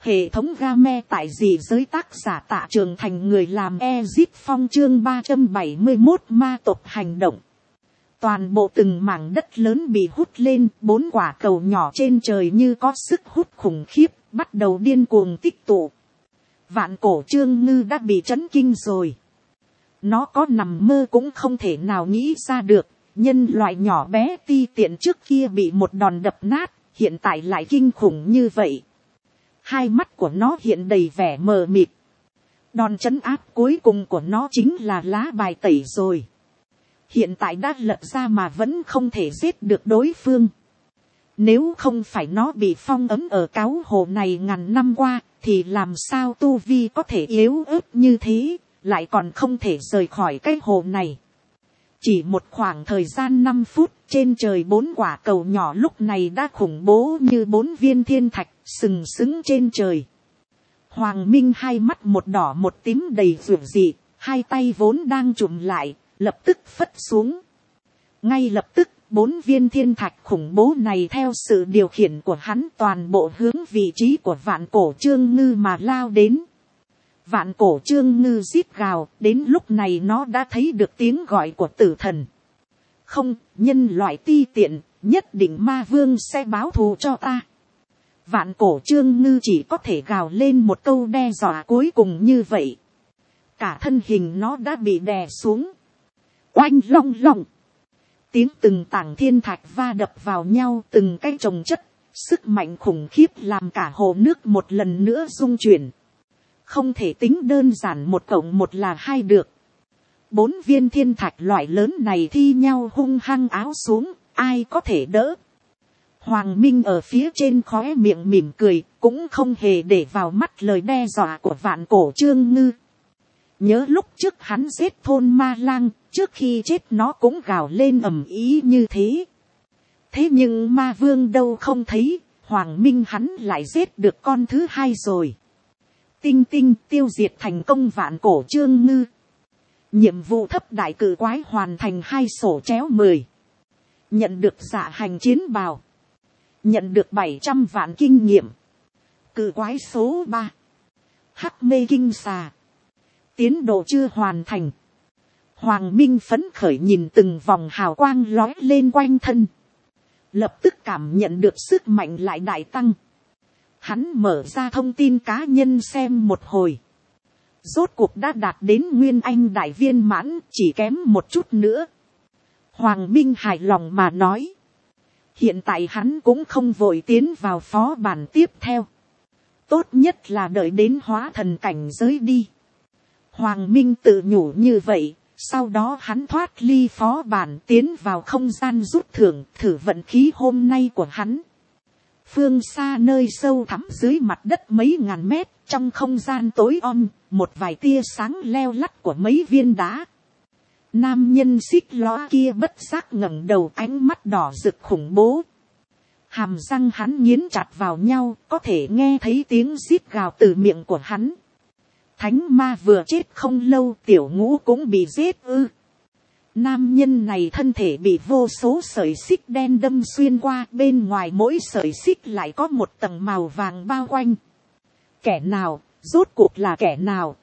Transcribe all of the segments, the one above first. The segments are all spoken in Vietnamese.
Hệ thống game tại dị giới tác giả Tạ Trường Thành, người làm Ezip Phong, chương 371 ma tộc hành động. Toàn bộ từng mảng đất lớn bị hút lên, 4 quả cầu nhỏ trên trời như có sức hút khủng khiếp, bắt đầu điên cuồng tích tụ. Vạn cổ Trương Ngư đã bị chấn kinh rồi. Nó có nằm mơ cũng không thể nào nghĩ ra được, nhân loại nhỏ bé ti tiện trước kia bị một đòn đập nát, hiện tại lại kinh khủng như vậy. Hai mắt của nó hiện đầy vẻ mờ mịt. Đòn trấn áp cuối cùng của nó chính là lá bài tẩy rồi. Hiện tại đã lật ra mà vẫn không thể giết được đối phương. Nếu không phải nó bị phong ấn ở cáo hồ này ngàn năm qua, thì làm sao tu vi có thể yếu ớt như thế, lại còn không thể rời khỏi cái hồ này. Chỉ một khoảng thời gian 5 phút, trên trời 4 quả cầu nhỏ lúc này đã khủng bố như 4 viên thiên thạch, sừng sững trên trời. Hoàng Minh hai mắt một đỏ một tím đầy rượu dị, hai tay vốn đang chụm lại, lập tức phất xuống. Ngay lập tức, 4 viên thiên thạch khủng bố này theo sự điều khiển của hắn toàn bộ hướng vị trí của vạn cổ Trương Ngư mà lao đến. Vạn cổ Trương Ngư rít gào, đến lúc này nó đã thấy được tiếng gọi của tử thần. Không, nhân loại ti tiện, nhất định ma vương sẽ báo thù cho ta. Vạn cổ Trương Ngư chỉ có thể gào lên một câu đe dọa cuối cùng như vậy. Cả thân hình nó đã bị đè xuống. Oanh long long. Tiếng từng tảng thiên thạch va đập vào nhau, từng cái chồng chất, sức mạnh khủng khiếp làm cả hồ nước một lần nữa rung chuyển. Không thể tính đơn giản 1 + 1 là 2 được. 4 viên thiên thạch loại lớn này thi nhau hung hăng áo xuống, ai có thể đỡ. Hoàng Minh ở phía trên khóe miệng mỉm cười, cũng không hề để vào mắt lời đe dọa của vạn cổ Trương Ngư. Nhớ lúc trước hắn giết thôn ma lang, trước khi chết nó cũng gào lên ầm ĩ như thế. Thế nhưng ma vương đâu không thấy, Hoàng Minh hắn lại giết được con thứ 2 rồi. Tinh tinh tiêu diệt thành công vạn cổ Trương Ngư. Nhiệm vụ thấp đại cử quái hoàn thành 2 sổ chéo 10. Nhận được dạ hành chiến bào. Nhận được 700 vạn kinh nghiệm. Cử quái số 3. Hắc mê kinh xà. Tiến độ chưa hoàn thành. Hoàng Minh phấn khởi nhìn từng vòng hào quang lóe lên quanh thân. Lập tức cảm nhận được sức mạnh lại đại tăng. Hắn mở ra thông tin cá nhân xem một hồi. Rốt cuộc đã đạt đến Nguyên Anh đại viên mãn, chỉ kém một chút nữa. Hoàng Minh hài lòng mà nói. Hiện tại hắn cũng không vội tiến vào phó bản tiếp theo. Tốt nhất là đợi đến hóa thần cảnh giới đi. Hoàng Minh tự nhủ như vậy, sau đó hắn thoát ly phó bản tiến vào không gian rút thưởng, thử vận khí hôm nay của hắn. Phương xa nơi sâu thẳm dưới mặt đất mấy ngàn mét, trong không gian tối om, một vài tia sáng leo lắt của mấy viên đá. Nam nhân xích lõa kia bất giác ngẩng đầu, ánh mắt đỏ rực khủng bố. Hàm răng hắn nghiến chặt vào nhau, có thể nghe thấy tiếng rít gào từ miệng của hắn. Thánh ma vừa chết không lâu, tiểu ngũ cũng bị giết ư. Nam nhân này thân thể bị vô số sợi xích đen đâm xuyên qua, bên ngoài mỗi sợi xích lại có một tầng màu vàng bao quanh. Kẻ nào, rốt cuộc là kẻ nào?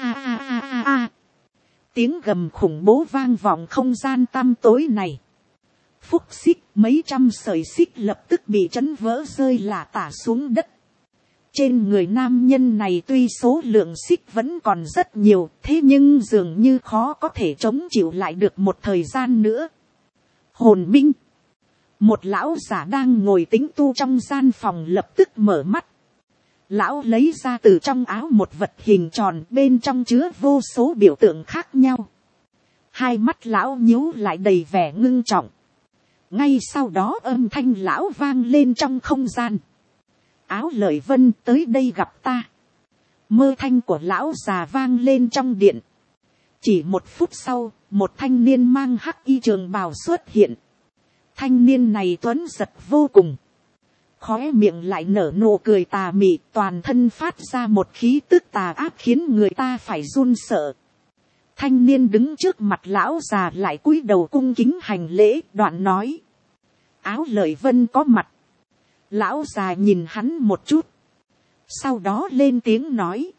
A. Tiếng gầm khủng bố vang vọng không gian tăm tối này. Phúc xích, mấy trăm sợi xích lập tức bị chấn vỡ rơi lả tả xuống đất. Trên người nam nhân này tuy số lượng xích vẫn còn rất nhiều, thế nhưng dường như khó có thể chống chịu lại được một thời gian nữa. Hồn Minh. Một lão giả đang ngồi tĩnh tu trong gian phòng lập tức mở mắt. Lão lấy ra từ trong áo một vật hình tròn, bên trong chứa vô số biểu tượng khác nhau. Hai mắt lão nhíu lại đầy vẻ ngưng trọng. Ngay sau đó âm thanh lão vang lên trong không gian. Áo Lợi Vân, tới đây gặp ta. Mơ thanh của lão già vang lên trong điện. Chỉ 1 phút sau, một thanh niên mang hắc y trường bào xuất hiện. Thanh niên này tuấn giật vô cùng. Khóe miệng lại nở nụ cười tà mị, toàn thân phát ra một khí tức tà ác khiến người ta phải run sợ. Thanh niên đứng trước mặt lão già lại cúi đầu cung kính hành lễ, đoạn nói. Áo Lợi Vân có mặt. Lão già nhìn hắn một chút. sau đó lên tiếng nói,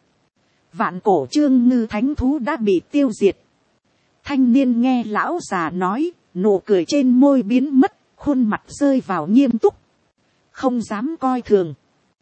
vạn cổ chương ngư thánh thú đã bị tiêu diệt. Thanh niên nghe lão già nói, nụ cười trên môi biến mất, khuôn mặt rơi vào nghiêm túc, không dám coi thường.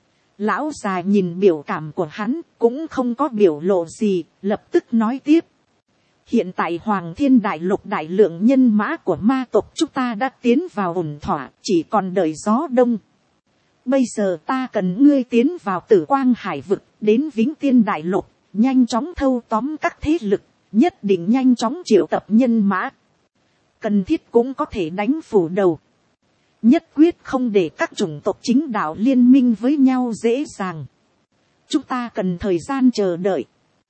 Lão già nhìn biểu cảm của hắn, cũng không có biểu lộ gì, lập tức nói tiếp. Hiện tại Hoàng Thiên Đại Lục đại lượng nhân mã của ma tộc chúng ta đã tiến vào ổn thỏa, chỉ còn đợi gió đông. Bây giờ ta cần ngươi tiến vào Tử Quang Hải vực, đến Vĩnh Tiên Đại Lục, nhanh chóng thâu tóm các thế lực, nhất định nhanh chóng triệu tập nhân mã. Cần thiết cũng có thể đánh phủ đầu. Nhất quyết không để các chủng tộc chính đạo liên minh với nhau dễ dàng. Chúng ta cần thời gian chờ đợi.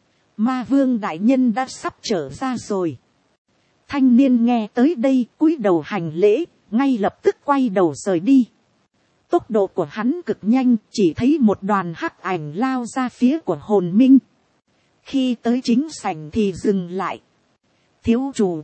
Ma vương đại nhân đã sắp trở ra rồi. Thanh niên nghe tới đây cúi đầu hành lễ, ngay lập tức quay đầu rời đi. Tốc độ của hắn cực nhanh, chỉ thấy một đoàn hắc ảnh lao ra phía của hồn minh. Khi tới chính sảnh thì dừng lại. Thiếu chủ.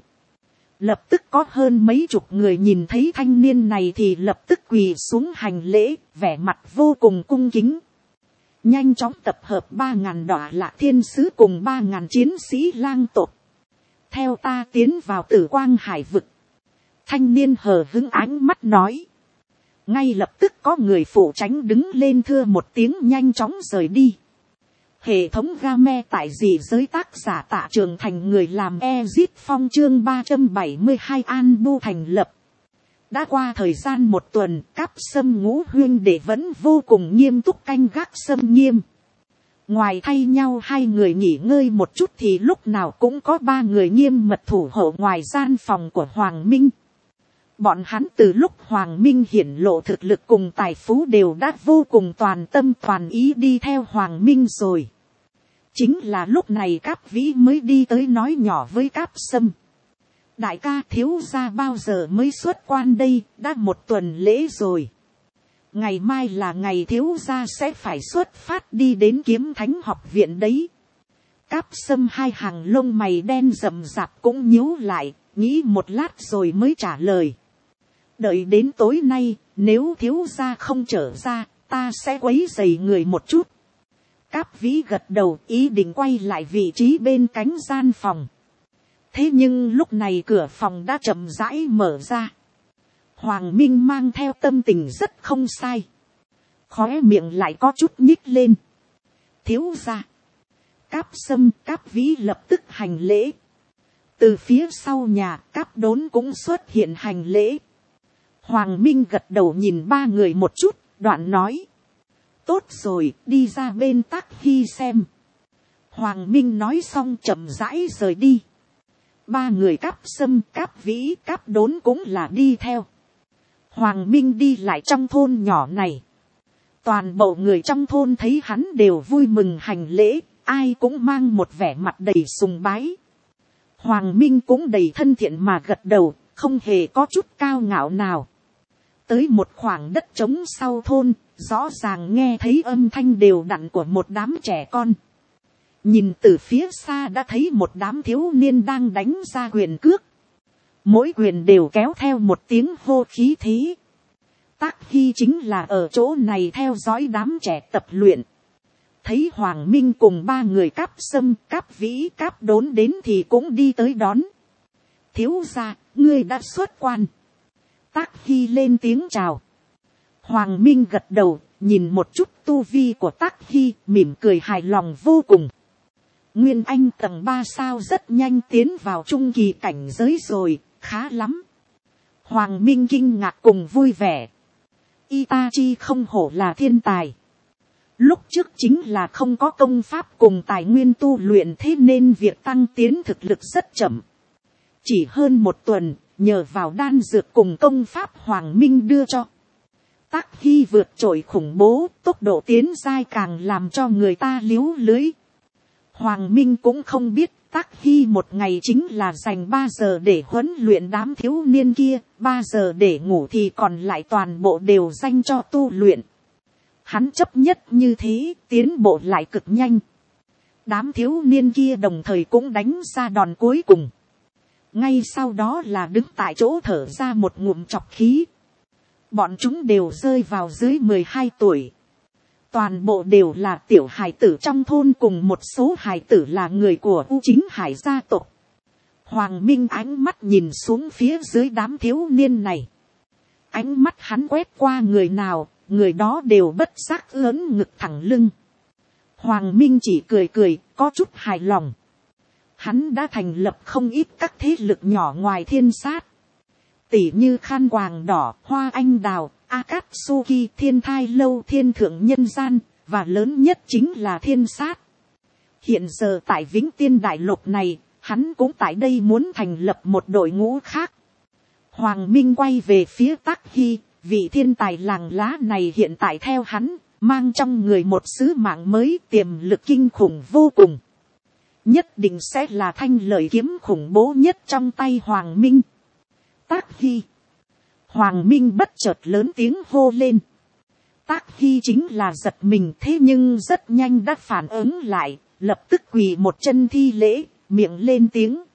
Lập tức có hơn mấy chục người nhìn thấy thanh niên này thì lập tức quỳ xuống hành lễ, vẻ mặt vô cùng cung kính. Nhanh chóng tập hợp 3.000 đọa lạc thiên sứ cùng 3.000 chiến sĩ lang tộc. Theo ta tiến vào Tử Quang Hải vực. Thanh niên hờ hững ánh mắt nói. Ngay lập tức có người phụ tránh đứng lên thưa một tiếng nhanh chóng rời đi. Hệ thống game tại dị giới tác giả Tạ Trường Thành người làm Ezit Phong chương 372 An Bu thành lập. Đã qua thời gian một tuần, Cáp Sâm Ngũ huynh đệ vẫn vô cùng nghiêm túc canh gác Sâm Nghiêm. Ngoài thay nhau hai người nghỉ ngơi một chút thì lúc nào cũng có 3 người nghiêm mật thủ hộ ngoài gian phòng của Hoàng Minh. Bọn hắn từ lúc Hoàng Minh hiển lộ thực lực cùng tài phú đều đã vô cùng toàn tâm toàn ý đi theo Hoàng Minh rồi. Chính là lúc này Cáp Vĩ mới đi tới nói nhỏ với Cáp Sâm. Đại ca thiếu gia bao giờ mới xuất quan đây, đã một tuần lễ rồi. Ngày mai là ngày thiếu gia sẽ phải xuất phát đi đến Kiếm Thánh học viện đấy. Cáp Sâm hai hàng lông mày đen rậm rạp cũng nhíu lại, nghĩ một lát rồi mới trả lời. Đợi đến tối nay, nếu thiếu gia không trở ra, ta sẽ quấy rầy người một chút. Cáp Vĩ gật đầu ý định quay lại vị trí bên cánh gian phòng. Thế nhưng lúc này cửa phòng đã chậm rãi mở ra. Hoàng Minh mang theo tâm tình rất không sai. Khóe miệng lại có chút nhích lên. Thiếu gia. Cáp Sâm, Cáp Vĩ lập tức hành lễ. Từ phía sau nhà, Cáp Đốn cũng xuất hiện hành lễ. Hoàng Minh gật đầu nhìn 3 người một chút, đoạn nói. Tốt rồi, đi ra bên Tác Hy xem. Hoàng Minh nói xong chậm rãi rời đi. 3 người Cáp Sâm, Cáp Vĩ, Cáp Đốn cũng là đi theo. Hoàng Minh đi lại trong thôn nhỏ này. Toàn bộ người trong thôn thấy hắn đều vui mừng hành lễ, ai cũng mang một vẻ mặt đầy sùng bái. Hoàng Minh cũng đầy thân thiện mà gật đầu, không hề có chút cao ngạo nào. Tới một khoảng đất trống sau thôn, rõ ràng nghe thấy âm thanh đều đặn của một đám trẻ con. Nhìn từ phía xa đã thấy một đám thiếu niên đang đánh ra quyền cước. Mỗi quyền đều kéo theo một tiếng hô khí thế. Tác Hy chính là ở chỗ này theo dõi đám trẻ tập luyện. Thấy Hoàng Minh cùng 3 người Cáp Sâm, Cáp Vĩ, Cáp Đốn đến thì cũng đi tới đón. Thiếu gia, ngươi đã xuất quan. Tác Hy lên tiếng chào. Hoàng Minh gật đầu, nhìn một chút tu vi của Tác Hy, mỉm cười hài lòng vô cùng. Nguyên Anh tầng 3 sao rất nhanh tiến vào trung kỳ cảnh giới rồi, khá lắm. Hoàng Minh kinh ngạc cùng vui vẻ. Itachi không hổ là thiên tài. Lúc trước chính là không có công pháp cùng tài nguyên tu luyện thế nên việc tăng tiến thực lực rất chậm. Chỉ hơn một tuần, nhờ vào đan dược cùng công pháp Hoàng Minh đưa cho. Tác Hy vượt trội khủng bố, tốc độ tiến giai càng làm cho người ta liếu lưới. Hoàng Minh cũng không biết Tác Hy một ngày chính là dành 3 giờ để huấn luyện đám thiếu niên kia, 3 giờ để ngủ thì còn lại toàn bộ đều dành cho tu luyện. Hắn chấp nhất như thế, tiến bộ lại cực nhanh. Đám thiếu niên kia đồng thời cũng đánh ra đòn cuối cùng. Ngay sau đó là đứng tại chỗ thở ra một ngụm chọc khí. Bọn chúng đều rơi vào dưới 12 tuổi. Toàn bộ đều là tiểu hài tử trong thôn, cùng một số hài tử là người của U Chính Hải gia tộc. Hoàng Minh ánh mắt nhìn xuống phía dưới đám thiếu niên này. Ánh mắt hắn quét qua người nào, người đó đều bất giác ớn ngực thẳng lưng. Hoàng Minh chỉ cười cười, có chút hài lòng. Hắn đã thành lập không ít các thế lực nhỏ ngoài thiên sát. Tỉ như Khan Quàng Đỏ, Hoa Anh Đào, Akatsuki, Thiên Thai Lâu, Thiên Thượng Nhân Gian, và lớn nhất chính là thiên sát. Hiện giờ tại Vĩnh Tiên Đại Lục này, hắn cũng tại đây muốn thành lập một đội ngũ khác. Hoàng Minh quay về phía Tắc Hy, vị thiên tài làng lá này hiện tại theo hắn, mang trong người một sứ mạng mới, tiềm lực kinh khủng vô cùng. Nhất định sẽ là thanh lợi kiếm khủng bố nhất trong tay Hoàng Minh. Tắc Hy. Hoàng Minh bất chợt lớn tiếng hô lên. Tắc Hy chính là giật mình, thế nhưng rất nhanh đã phản ứng lại, lập tức quỳ một chân thi lễ, miệng lên tiếng.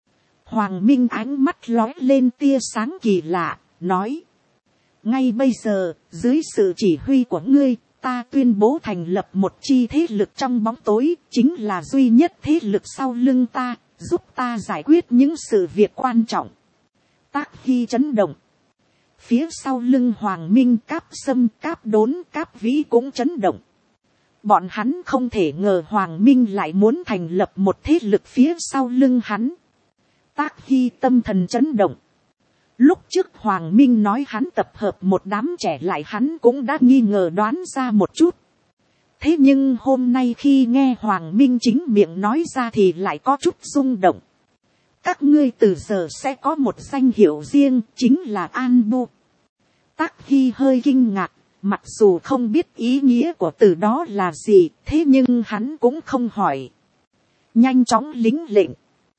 Hoàng Minh ánh mắt lóe lên tia sáng kỳ lạ, nói. Ngay bây giờ, dưới sự chỉ huy của ngươi, ta tuyên bố thành lập một chi thế lực trong bóng tối, chính là duy nhất thế lực sau lưng ta, giúp ta giải quyết những sự việc quan trọng. Tắc Hy chấn động. Phía sau lưng Hoàng Minh, Cáp Sâm, Cáp Đốn, Cáp Vĩ cũng chấn động. Bọn hắn không thể ngờ Hoàng Minh lại muốn thành lập một thế lực phía sau lưng hắn. Tắc Hy tâm thần chấn động. Lúc trước Hoàng Minh nói hắn tập hợp một đám trẻ lại, hắn cũng đã nghi ngờ đoán ra một chút. Thế nhưng hôm nay khi nghe Hoàng Minh chính miệng nói ra thì lại có chút rung động. Các ngươi từ giờ sẽ có một danh hiệu riêng, chính là An Bu. Tắc Hy hơi kinh ngạc, mặc dù không biết ý nghĩa của từ đó là gì, thế nhưng hắn cũng không hỏi. Nhanh chóng lính lệnh.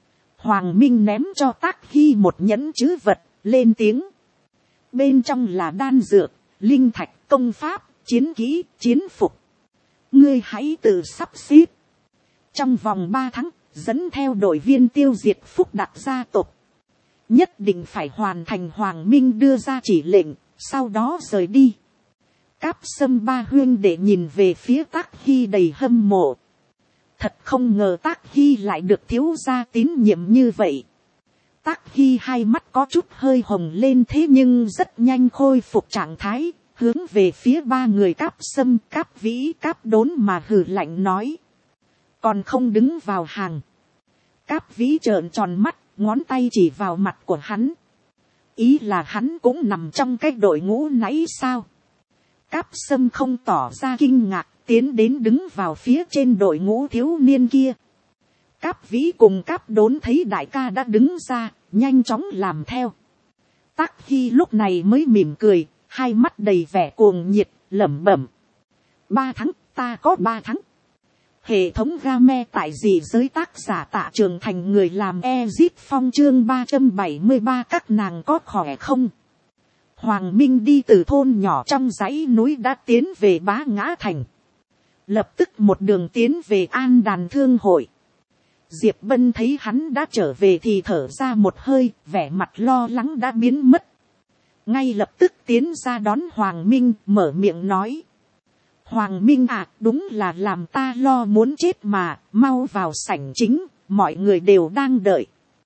Hoàng Minh ném cho Tắc Hy một nhẫn trữ vật, lên tiếng. Bên trong là đan dược, linh thạch, công pháp, chiến kỹ, chiến phục. Ngươi hãy tự sắp xếp. Trong vòng 3 tháng, dẫn theo đội viên tiêu diệt Phúc Đặc gia tộc. Nhất định phải hoàn thành Hoàng Minh đưa ra chỉ lệnh, sau đó rời đi. Cáp Sâm ba huynh để nhìn về phía Tắc Hy đầy hâm mộ. Thật không ngờ Tắc Hy lại được thiếu gia tín nhiệm như vậy. Tắc Hy hai mắt có chút hơi hồng lên, thế nhưng rất nhanh khôi phục trạng thái, hướng về phía 3 người Cáp Sâm, Cáp Vĩ, Cáp Đốn mà hừ lạnh nói. Còn không đứng vào hàng. Cáp Vĩ trợn tròn mắt, ngón tay chỉ vào mặt của hắn. Ý là hắn cũng nằm trong cái đội ngũ nãy sao? Cáp Sâm không tỏ ra kinh ngạc, tiến đến đứng vào phía trên đội ngũ thiếu niên kia. Cáp Vĩ cùng Cáp Đốn thấy đại ca đã đứng ra, nhanh chóng làm theo. Tắc Hy lúc này mới mỉm cười, hai mắt đầy vẻ cuồng nhiệt, lẩm bẩm. 3 tháng, ta có 3 tháng. Hệ thống game tại dị giới, tác giả Tạ Trường Thành, người làm Ezit Phong, chương 373, các nàng có khỏe không? Hoàng Minh đi từ thôn nhỏ trong dãy núi đã tiến về Bá Ngã Thành. Lập tức một đường tiến về An Đàn Thương Hội. Diệp Bân thấy hắn đã trở về thì thở ra một hơi, vẻ mặt lo lắng đã biến mất. Ngay lập tức tiến ra đón Hoàng Minh, mở miệng nói. Hoàng Minh à, đúng là làm ta lo muốn chết mà, mau vào sảnh chính, mọi người đều đang đợi.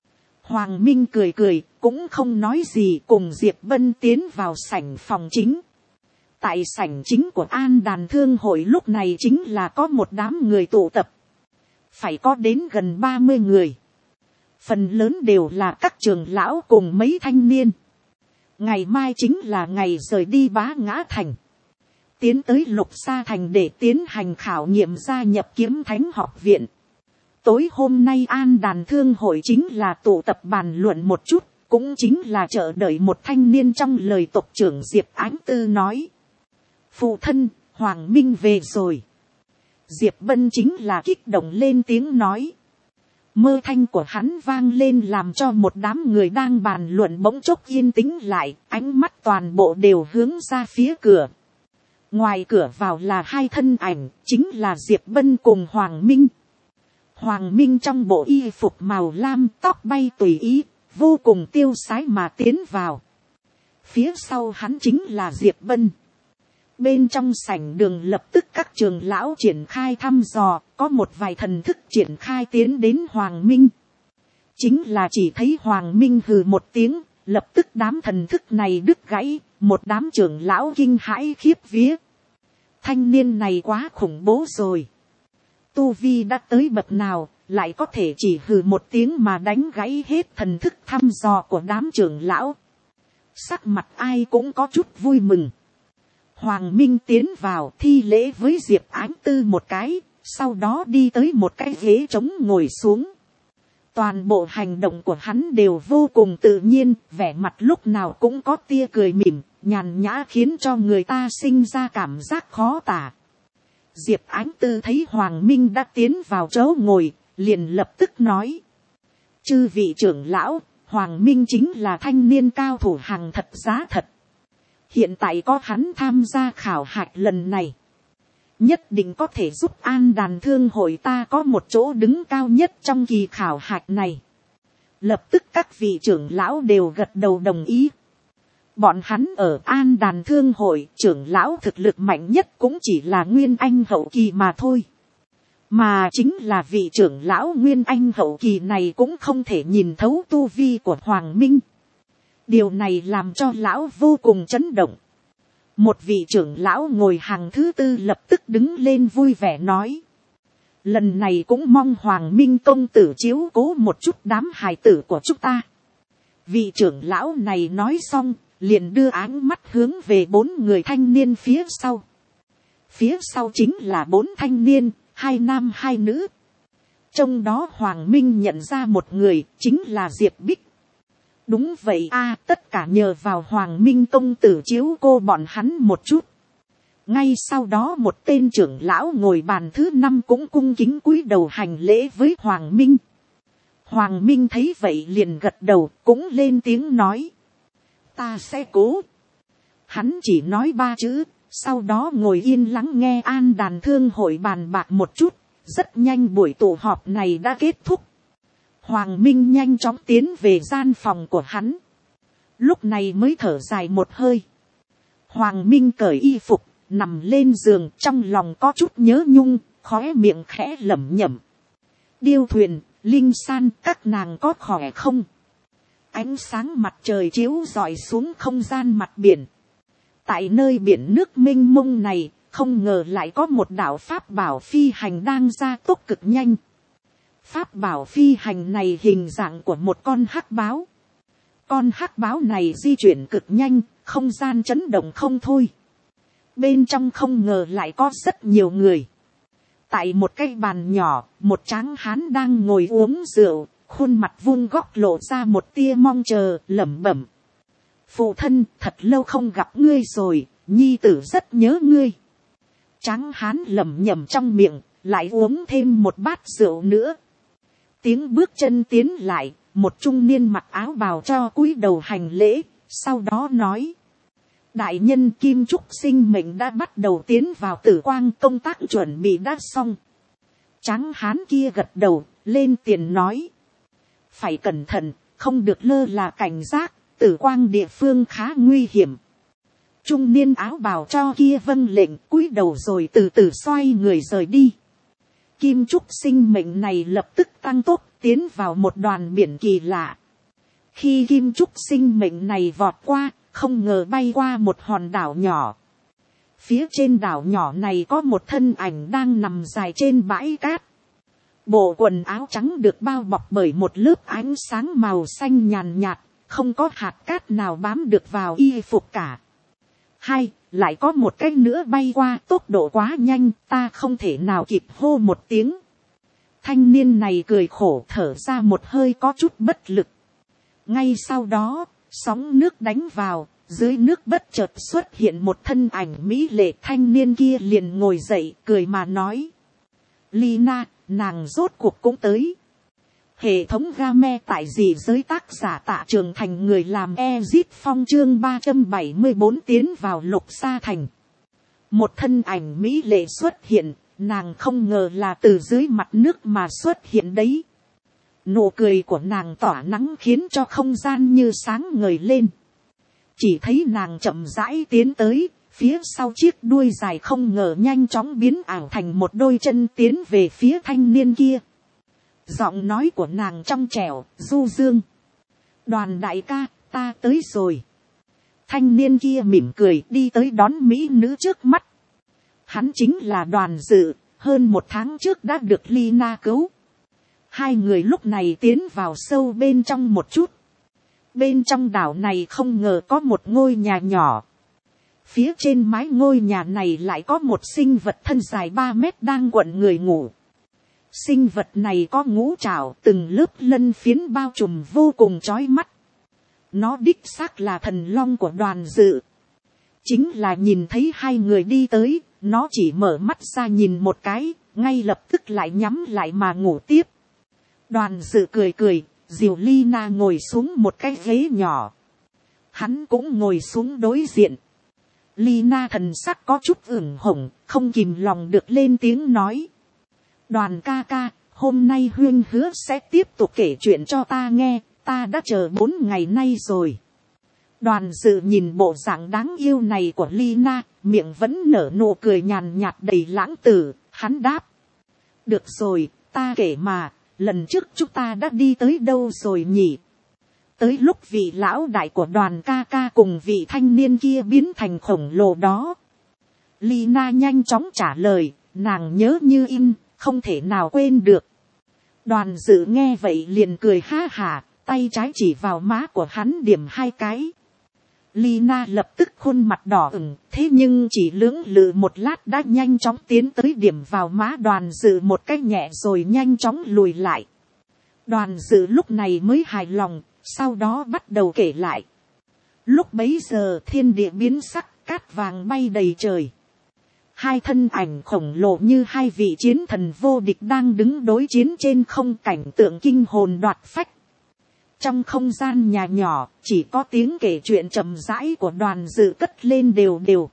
Hoàng Minh cười cười, cũng không nói gì, cùng Diệp Bân tiến vào sảnh phòng chính. Tại sảnh chính của An Đàn Thương Hội lúc này chính là có một đám người tụ tập. Phải có đến gần 30 người. Phần lớn đều là các trưởng lão cùng mấy thanh niên. Ngày mai chính là ngày rời đi Bá Ngã Thành. Tiến tới Lục Sa Thành để tiến hành khảo nghiệm gia nhập Kiếm Thánh học viện. Tối hôm nay An Đàn Thương Hội chính là tụ tập bàn luận một chút, cũng chính là chờ đợi một thanh niên trong lời tộc trưởng Diệp Ánh Tư nói. Phụ thân, Hoàng Minh về rồi. Diệp Bân chính là kích động lên tiếng nói. Mơ thanh của hắn vang lên làm cho một đám người đang bàn luận bỗng chốc yên tĩnh lại, ánh mắt toàn bộ đều hướng ra phía cửa. Ngoài cửa vào là 2 thân ảnh, chính là Diệp Bân cùng Hoàng Minh. Hoàng Minh trong bộ y phục màu lam, tóc bay tùy ý, vô cùng tiêu sái mà tiến vào. Phía sau hắn chính là Diệp Bân. Bên trong sảnh đường lập tức các trường lão triển khai thăm dò, có một vài thần thức triển khai tiến đến Hoàng Minh. Chính là chỉ thấy Hoàng Minh hừ một tiếng, lập tức đám thần thức này đứt gãy, một đám trưởng lão kinh hãi khiếp vía. Thanh niên này quá khủng bố rồi. Tu vi đã tới bậc nào, lại có thể chỉ hừ một tiếng mà đánh gãy hết thần thức thăm dò của đám trưởng lão. Sắc mặt ai cũng có chút vui mừng. Hoàng Minh tiến vào thi lễ với Diệp Ánh Tư một cái, sau đó đi tới một cái ghế trống ngồi xuống. Toàn bộ hành động của hắn đều vô cùng tự nhiên, vẻ mặt lúc nào cũng có tia cười mỉm, nhàn nhã khiến cho người ta sinh ra cảm giác khó tả. Diệp Ánh Tư thấy Hoàng Minh đã tiến vào chỗ ngồi, liền lập tức nói. Chư vị trưởng lão, Hoàng Minh chính là thanh niên cao thủ hàng thật giá thật. Hiện tại có hắn tham gia khảo hạch lần này, nhất định có thể giúp An Đàn Thương hội ta có một chỗ đứng cao nhất trong kỳ khảo hạch này. Lập tức các vị trưởng lão đều gật đầu đồng ý. Bọn hắn ở An Đàn Thương hội, trưởng lão thực lực mạnh nhất cũng chỉ là Nguyên Anh hậu kỳ mà thôi. Mà chính là vị trưởng lão Nguyên Anh hậu kỳ này cũng không thể nhìn thấu tu vi của Hoàng Minh. Điều này làm cho lão vô cùng chấn động. Một vị trưởng lão ngồi hàng thứ tư lập tức đứng lên vui vẻ nói. Lần này cũng mong Hoàng Minh công tử chiếu cố một chút đám hài tử của chúng ta. Vị trưởng lão này nói xong, liền đưa áng mắt hướng về 4 người thanh niên phía sau. Phía sau chính là 4 thanh niên, 2 nam 2 nữ. Trong đó Hoàng Minh nhận ra một người, chính là Diệp Bích. Đúng vậy a, tất cả nhờ vào Hoàng Minh công tử chiếu cô bọn hắn một chút. Ngay sau đó một tên trưởng lão ngồi bàn thứ 5 cũng cung kính cúi đầu hành lễ với Hoàng Minh. Hoàng Minh thấy vậy liền gật đầu, cũng lên tiếng nói. Ta sẽ cố. Hắn chỉ nói 3 chữ, sau đó ngồi yên lắng nghe An Đàn Thương hội bàn bạc một chút. Rất nhanh buổi tụ họp này đã kết thúc. Hoàng Minh nhanh chóng tiến về gian phòng của hắn. Lúc này mới thở dài một hơi. Hoàng Minh cởi y phục, nằm lên giường, trong lòng có chút nhớ nhung, khóe miệng khẽ lẩm nhẩm. Điêu Thuyền, Linh San, các nàng có khỏe không? Ánh sáng mặt trời chiếu rọi xuống không gian mặt biển. Tại nơi biển nước mênh mông này, không ngờ lại có một đạo pháp bảo phi hành đang gia tốc cực nhanh. Pháp bảo phi hành này hình dạng của một con hắc báo. Con hắc báo này di chuyển cực nhanh, không gian chấn động không thôi. Bên trong không ngờ lại có rất nhiều người. Tại một cái bàn nhỏ, một tráng hán đang ngồi uống rượu, khuôn mặt vuông góc lộ ra một tia mong chờ, lẩm bẩm. Phụ thân, thật lâu không gặp ngươi rồi, nhi tử rất nhớ ngươi. Tráng hán lẩm nhẩm trong miệng, lại uống thêm một bát rượu nữa. Tiếng bước chân tiến lại, một trung niên mặc áo bào cho cúi đầu hành lễ, sau đó nói. Đại nhân Kim Trúc sinh mệnh đã bắt đầu tiến vào tử quang, công tác chuẩn bị đã xong. Tráng hán kia gật đầu, lên tiền nói. Phải cẩn thận, không được lơ là cảnh giác, tử quang địa phương khá nguy hiểm. Trung niên áo bào cho kia vâng lệnh, cúi đầu rồi từ từ xoay người rời đi. Kim Trúc sinh mệnh này lập tức tăng tốc tiến vào một đoàn biển kỳ lạ. Khi Kim Trúc sinh mệnh này vọt qua, không ngờ bay qua một hòn đảo nhỏ. Phía trên đảo nhỏ này có một thân ảnh đang nằm dài trên bãi cát. Bộ quần áo trắng được bao bọc bởi một lớp ánh sáng màu xanh nhàn nhạt, không có hạt cát nào bám được vào y phục cả. Lại có một cái nữa bay qua, tốc độ quá nhanh, ta không thể nào kịp hô một tiếng. Thanh niên này cười khổ thở ra một hơi có chút bất lực. Ngay sau đó, sóng nước đánh vào, dưới nước bất chợt xuất hiện một thân ảnh mỹ lệ. Thanh niên kia liền ngồi dậy cười mà nói. Lina, nàng rốt cuộc cũng tới. Hệ thống game tại gì giới tác giả Tạ Trường Thành, người làm Ezit Phong, chương 374 tiến vào Lục Sa Thành. Một thân ảnh mỹ lệ xuất hiện, nàng không ngờ là từ dưới mặt nước mà xuất hiện đấy. Nụ cười của nàng tỏa nắng khiến cho không gian như sáng ngời lên. Chỉ thấy nàng chậm rãi tiến tới, Phía sau chiếc đuôi dài không ngờ nhanh chóng biến ảo thành một đôi chân tiến về phía thanh niên kia. Giọng nói của nàng trong trẻo, du dương. Đoàn đại ca, ta tới rồi. Thanh niên kia mỉm cười đi tới đón mỹ nữ trước mắt. Hắn chính là Đoàn Dự, hơn 1 tháng trước đã được Lina cứu. Hai người lúc này tiến vào sâu bên trong một chút. Bên trong đảo này không ngờ có một ngôi nhà nhỏ. Phía trên mái ngôi nhà này lại có một sinh vật thân dài 3 mét đang quận người ngủ. Sinh vật này có ngũ trảo, từng lớp lân phiến bao trùm vô cùng chói mắt. Nó đích xác là thần long của Đoàn Dự. Chính là nhìn thấy hai người đi tới, nó chỉ mở mắt ra nhìn một cái, ngay lập tức lại nhắm lại mà ngủ tiếp. Đoàn Dự cười cười, dìu Lina ngồi xuống một cái ghế nhỏ. Hắn cũng ngồi xuống đối diện. Lina thần sắc có chút ửng hồng, không kìm lòng được lên tiếng nói. Đoàn ca ca, hôm nay Huyên hứa sẽ tiếp tục kể chuyện cho ta nghe, ta đã chờ 4 ngày nay rồi. Đoàn Dự nhìn bộ dạng đáng yêu này của Lina, miệng vẫn nở nụ cười nhàn nhạt đầy lãng tử, hắn đáp. Được rồi, ta kể mà, lần trước chúng ta đã đi tới đâu rồi nhỉ? Tới lúc vị lão đại của Đoàn ca ca cùng vị thanh niên kia biến thành khổng lồ đó. Lina nhanh chóng trả lời, nàng nhớ như in, không thể nào quên được. Đoàn Dự nghe vậy liền cười ha hả, tay trái chỉ vào má của hắn điểm 2 cái. Lina lập tức khuôn mặt đỏ ửng, thế nhưng chỉ lưỡng lự một lát đã nhanh chóng tiến tới điểm vào má Đoàn Dự một cái nhẹ rồi nhanh chóng lùi lại. Đoàn Dự lúc này mới hài lòng, sau đó bắt đầu kể lại. Lúc bấy giờ thiên địa biến sắc, cát vàng bay đầy trời. 2 thân ảnh khổng lồ như 2 vị chiến thần vô địch đang đứng đối chiến trên không, cảnh tượng kinh hồn đoạt phách. Trong không gian nhà nhỏ, chỉ có tiếng kể chuyện chậm rãi của Đoàn Dự cất lên đều đều.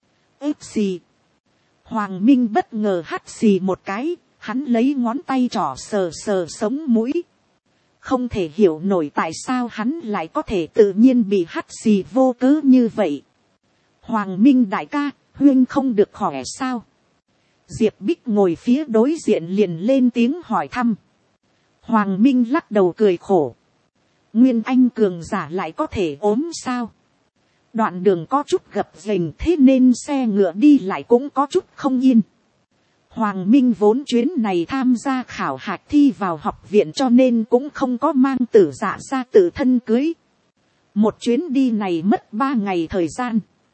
Ếp xì. Hoàng Minh bất ngờ hắt xì một cái, hắn lấy ngón tay trỏ sờ sờ sống mũi. Không thể hiểu nổi tại sao hắn lại có thể tự nhiên bị hắt xì vô cớ như vậy. Hoàng Minh đại ca, Huyên không được khỏe sao? Diệp Bích ngồi phía đối diện liền lên tiếng hỏi thăm. Hoàng Minh lắc đầu cười khổ. Nguyên Anh cường giả lại có thể ốm sao? Đoạn đường có chút gập ghềnh, thế nên xe ngựa đi lại cũng có chút không yên. Hoàng Minh vốn chuyến này tham gia khảo hạch thi vào học viện cho nên cũng không có mang tử dạ ra tự thân cưới. Một chuyến đi này mất 3 ngày thời gian.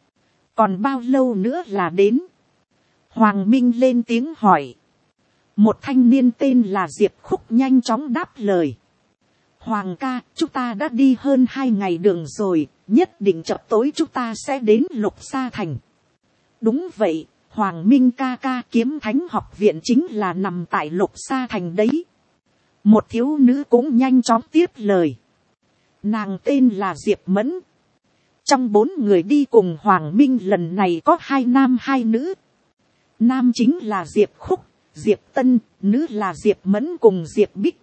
Còn bao lâu nữa là đến? Hoàng Minh lên tiếng hỏi. Một thanh niên tên là Diệp Khúc nhanh chóng đáp lời. Hoàng ca, chúng ta đã đi hơn 2 ngày đường rồi, nhất định chập tối chúng ta sẽ đến Lục Sa Thành. Đúng vậy, Hoàng Minh ca ca, Kiếm Thánh học viện chính là nằm tại Lục Sa Thành đấy. Một thiếu nữ cũng nhanh chóng tiếp lời. Nàng tên là Diệp Mẫn. Trong 4 người đi cùng Hoàng Minh lần này có 2 nam 2 nữ. Nam chính là Diệp Khúc, Diệp Tân, nữ là Diệp Mẫn cùng Diệp Bích.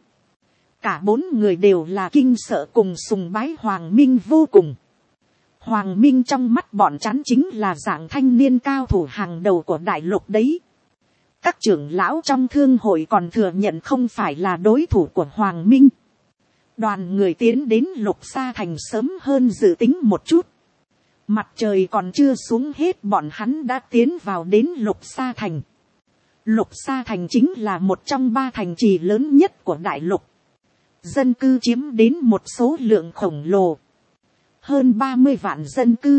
Cả 4 người đều là kinh sợ cùng sùng bái Hoàng Minh vô cùng. Hoàng Minh trong mắt bọn chắn chính là dạng thanh niên cao thủ hàng đầu của đại lục đấy. Các trưởng lão trong thương hội còn thừa nhận không phải là đối thủ của Hoàng Minh. Đoàn người tiến đến Lục Sa Thành sớm hơn dự tính một chút. Mặt trời còn chưa xuống hết bọn hắn đã tiến vào đến Lục Sa Thành. Lục Sa Thành chính là một trong 3 thành trì lớn nhất của đại lục. Dân cư chiếm đến một số lượng khổng lồ. Hơn 30 vạn dân cư.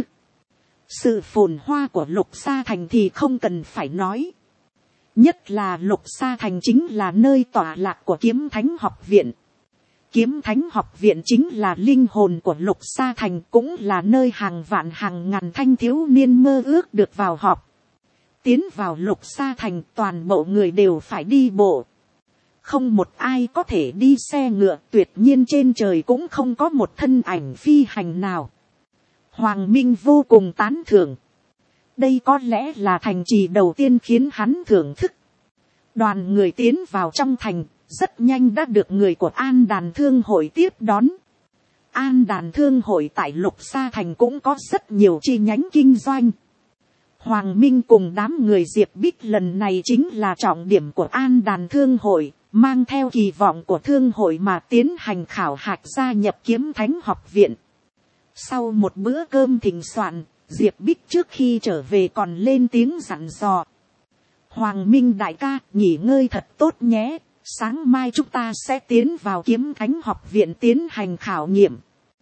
Sự phồn hoa của Lục Sa Thành thì không cần phải nói. Nhất là Lục Sa Thành chính là nơi tọa lạc của Kiếm Thánh học viện. Kiếm Thánh học viện chính là linh hồn của Lục Sa Thành, cũng là nơi hàng vạn hàng ngàn thanh thiếu niên mơ ước được vào học. Tiến vào Lục Sa Thành toàn bộ người đều phải đi bộ. Không một ai có thể đi xe ngựa, tuyệt nhiên trên trời cũng không có một thân ảnh phi hành nào. Hoàng Minh vô cùng tán thưởng. Đây có lẽ là thành trì đầu tiên khiến hắn thưởng thức. Đoàn người tiến vào trong thành, rất nhanh đã được người của An Đàn Thương hội tiếp đón. An Đàn Thương hội tại Lục Sa Thành cũng có rất nhiều chi nhánh kinh doanh. Hoàng Minh cùng đám người Diệp Bích lần này chính là trọng điểm của An Đàn Thương hội, mang theo kỳ vọng của thương hội mà tiến hành khảo hạch gia nhập Kiếm Thánh học viện. Sau một bữa cơm thịnh soạn, Diệp Bích trước khi trở về còn lên tiếng dặn dò. Hoàng Minh đại ca, nghỉ ngơi thật tốt nhé, sáng mai chúng ta sẽ tiến vào Kiếm Thánh học viện tiến hành khảo nghiệm.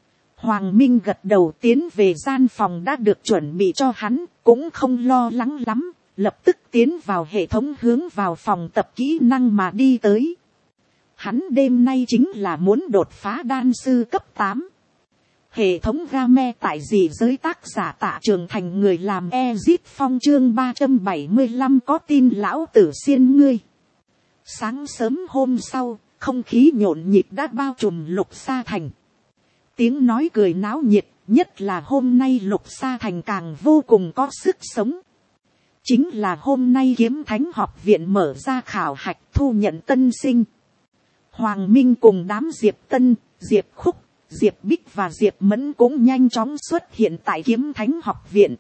Hoàng Minh gật đầu tiến về gian phòng đã được chuẩn bị cho hắn, cũng không lo lắng lắm, lập tức tiến vào hệ thống hướng vào phòng tập kỹ năng mà đi tới. Hắn đêm nay chính là muốn đột phá đan sư cấp 8. Hệ thống game tại dị giới tác giả Tạ Trường Thành người làm Ezit Phong chương 375 có tin lão tử xiên ngươi. Sáng sớm hôm sau, không khí nhộn nhịp đã bao trùm Lục Sa Thành. Tiếng nói cười náo nhiệt, nhất là hôm nay Lục Sa Thành càng vô cùng có sức sống. Chính là hôm nay Kiếm Thánh học viện mở ra khảo hạch thu nhận tân sinh. Hoàng Minh cùng đám Diệp Tân, Diệp Khúc, Diệp Bích và Diệp Mẫn cũng nhanh chóng xuất hiện tại Kiếm Thánh học viện.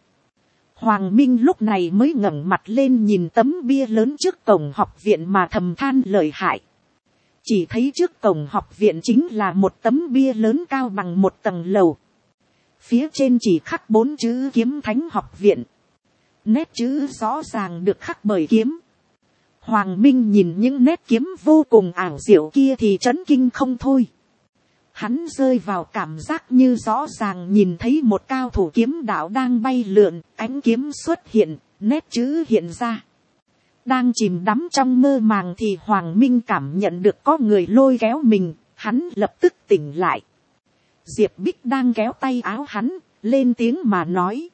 Hoàng Minh lúc này mới ngẩng mặt lên nhìn tấm bia lớn trước cổng học viện mà thầm than lợi hại. Chỉ thấy trước cổng học viện chính là một tấm bia lớn cao bằng một tầng lầu. Phía trên chỉ khắc 4 chữ Kiếm Thánh học viện. Nét chữ rõ ràng được khắc bởi kiếm. Hoàng Minh nhìn những nét kiếm vô cùng ảo diệu kia thì chấn kinh không thôi. Hắn rơi vào cảm giác như rõ ràng nhìn thấy một cao thủ kiếm đạo đang bay lượn, ánh kiếm xuất hiện, nét chữ hiện ra. Đang chìm đắm trong mơ màng thì Hoàng Minh cảm nhận được có người lôi kéo mình, hắn lập tức tỉnh lại. Diệp Bích đang kéo tay áo hắn, lên tiếng mà nói.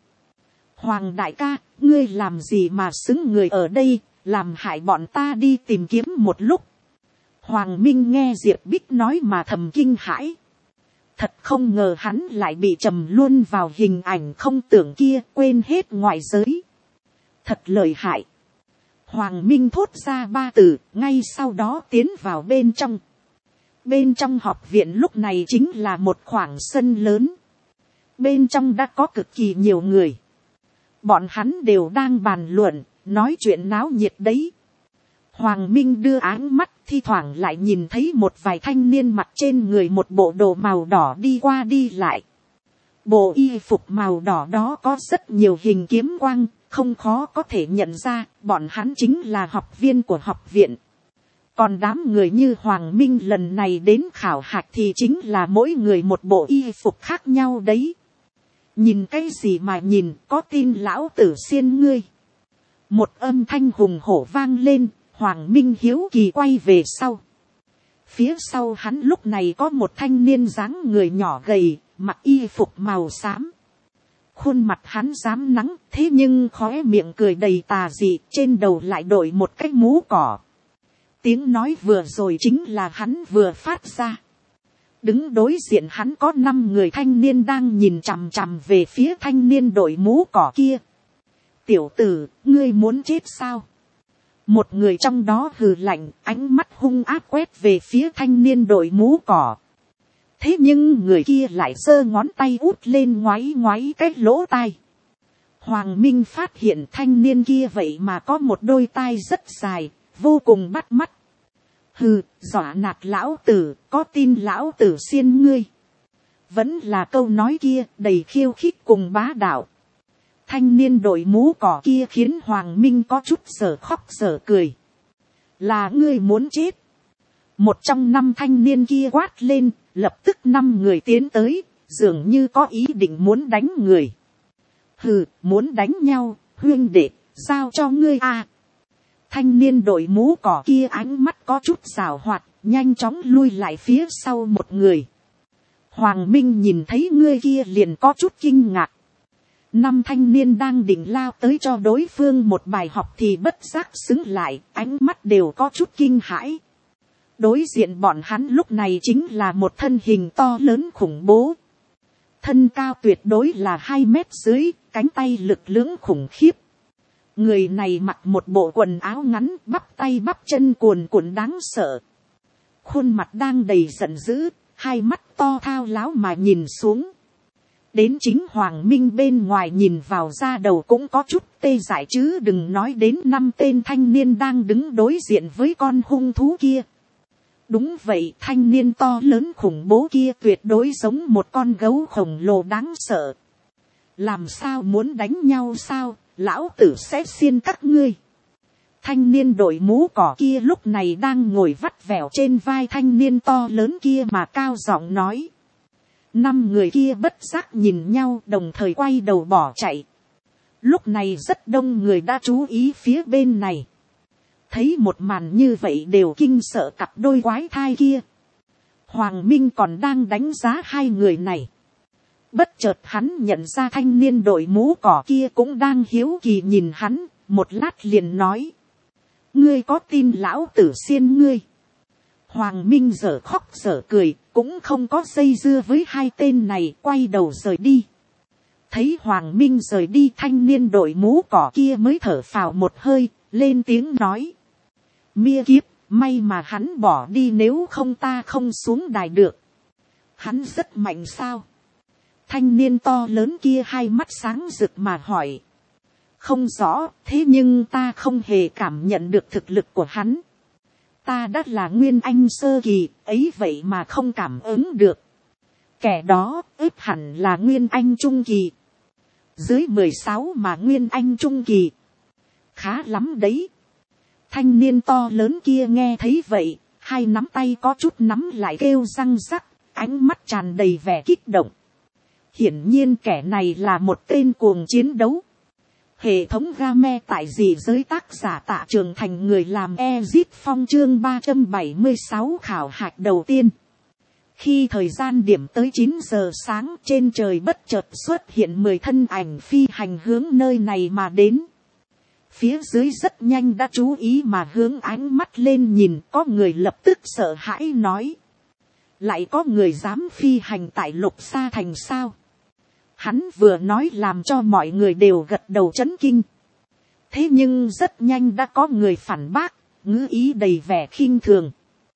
Hoàng đại ca, ngươi làm gì mà xứng người ở đây, làm hại bọn ta đi tìm kiếm một lúc. Hoàng Minh nghe Diệp Bích nói mà thầm kinh hãi. Thật không ngờ hắn lại bị trầm luôn vào hình ảnh không tưởng kia, quên hết ngoại giới. Thật lợi hại. Hoàng Minh thốt ra 3 từ, ngay sau đó tiến vào bên trong. Bên trong học viện lúc này chính là một khoảng sân lớn. Bên trong đã có cực kỳ nhiều người. Bọn hắn đều đang bàn luận, nói chuyện náo nhiệt đấy. Hoàng Minh đưa áng mắt, thi thoảng lại nhìn thấy một vài thanh niên mặc trên người một bộ đồ màu đỏ đi qua đi lại. Bộ y phục màu đỏ đó có rất nhiều hình kiếm quang, không khó có thể nhận ra, bọn hắn chính là học viên của học viện. Còn đám người như Hoàng Minh lần này đến khảo hạch thì chính là mỗi người một bộ y phục khác nhau đấy. Nhìn cái gì mà nhìn, có tin lão tử xiên ngươi. Một âm thanh hùng hổ vang lên, Hoàng Minh hiếu kỳ quay về sau. Phía sau hắn lúc này có một thanh niên dáng người nhỏ gầy, mặc y phục màu xám. Khuôn mặt hắn rám nắng, thế nhưng khóe miệng cười đầy tà dị, trên đầu lại đội một cái mũ cỏ. Tiếng nói vừa rồi chính là hắn vừa phát ra. Đứng đối diện hắn có 5 người thanh niên đang nhìn chằm chằm về phía thanh niên đội mũ cỏ kia. Tiểu tử, ngươi muốn chết sao? Một người trong đó hừ lạnh, ánh mắt hung ác quét về phía thanh niên đội mũ cỏ. Thế nhưng người kia lại giơ ngón tay út lên ngoáy ngoáy cái lỗ tai. Hoàng Minh phát hiện thanh niên kia vậy mà có một đôi tai rất dài, vô cùng bắt mắt. Hừ, dọa nạt lão tử, có tin lão tử xiên ngươi. Vẫn là câu nói kia, đầy khiêu khích cùng bá đạo. Thanh niên đội mũ cỏ kia khiến Hoàng Minh có chút sở khóc sở cười. Là ngươi muốn chết. Một trong 5 thanh niên kia quát lên, lập tức 5 người tiến tới, dường như có ý định muốn đánh người. Hừ, muốn đánh nhau, huynh đệ, giao cho ngươi à. Thanh niên đội mũ cỏ kia ánh mắt có chút giảo hoạt, nhanh chóng lui lại phía sau một người. Hoàng Minh nhìn thấy người kia liền có chút kinh ngạc. 5 thanh niên đang định lao tới cho đối phương một bài học thì bất giác xứng lại, ánh mắt đều có chút kinh hãi. Đối diện bọn hắn lúc này chính là một thân hình to lớn khủng bố. Thân cao tuyệt đối là 2 mét dưới, cánh tay lực lưỡng khủng khiếp. Người này mặc một bộ quần áo ngắn, bắp tay bắp chân cuồn cuộn đáng sợ. Khuôn mặt đang đầy giận dữ, hai mắt to thao láo mà nhìn xuống. đến chính Hoàng Minh bên ngoài nhìn vào ra đầu cũng có chút tê dại, chứ đừng nói đến 5 tên thanh niên đang đứng đối diện với con hung thú kia. Đúng vậy, thanh niên to lớn khủng bố kia tuyệt đối giống một con gấu khổng lồ đáng sợ. Làm sao, muốn đánh nhau sao, lão tử sẽ xiên các ngươi. Thanh niên đội mũ cỏ kia lúc này đang ngồi vắt vẻo trên vai thanh niên to lớn kia mà cao giọng nói. 5 người kia bất giác nhìn nhau đồng thời quay đầu bỏ chạy. Lúc này rất đông người đã chú ý phía bên này. Thấy một màn như vậy đều kinh sợ cặp đôi quái thai kia. Hoàng Minh còn đang đánh giá 2 người này. Bất chợt hắn nhận ra thanh niên đội mũ cỏ kia cũng đang hiếu kỳ nhìn hắn, một lát liền nói. Ngươi có tin lão tử xiên ngươi? Hoàng Minh dở khóc dở cười, cũng không có dây dưa với 2 tên này, quay đầu rời đi. Thấy Hoàng Minh rời đi, thanh niên đội mũ cỏ kia mới thở phào một hơi, lên tiếng nói. Mia kiếp, may mà hắn bỏ đi, nếu không ta không xuống đài được. Hắn rất mạnh sao? Thanh niên to lớn kia hai mắt sáng rực mà hỏi. Không rõ, thế nhưng ta không hề cảm nhận được thực lực của hắn. Ta đã là Nguyên Anh sơ kỳ, ấy vậy mà không cảm ứng được. Kẻ đó ít hẳn là Nguyên Anh trung kỳ. Dưới 16 mà Nguyên Anh trung kỳ. Khá lắm đấy. Thanh niên to lớn kia nghe thấy vậy, hai nắm tay có chút nắm lại kêu răng rắc, ánh mắt tràn đầy vẻ kích động. Hiển nhiên kẻ này là một tên cuồng chiến đấu. Hệ thống game tại dị giới, tác giả Tạ Trường Thành, người làm Ezit Phong, chương 376 khảo hạch đầu tiên. Khi thời gian điểm tới 9 giờ sáng, trên trời bất chợt xuất hiện 10 thân ảnh phi hành hướng nơi này mà đến. Phía dưới rất nhanh đã chú ý mà hướng ánh mắt lên nhìn, có người lập tức sợ hãi nói. Lại có người dám phi hành tại Lục Sa Thành sao? Hắn vừa nói làm cho mọi người đều gật đầu chấn kinh. Thế nhưng rất nhanh đã có người phản bác, ngữ ý đầy vẻ khinh thường.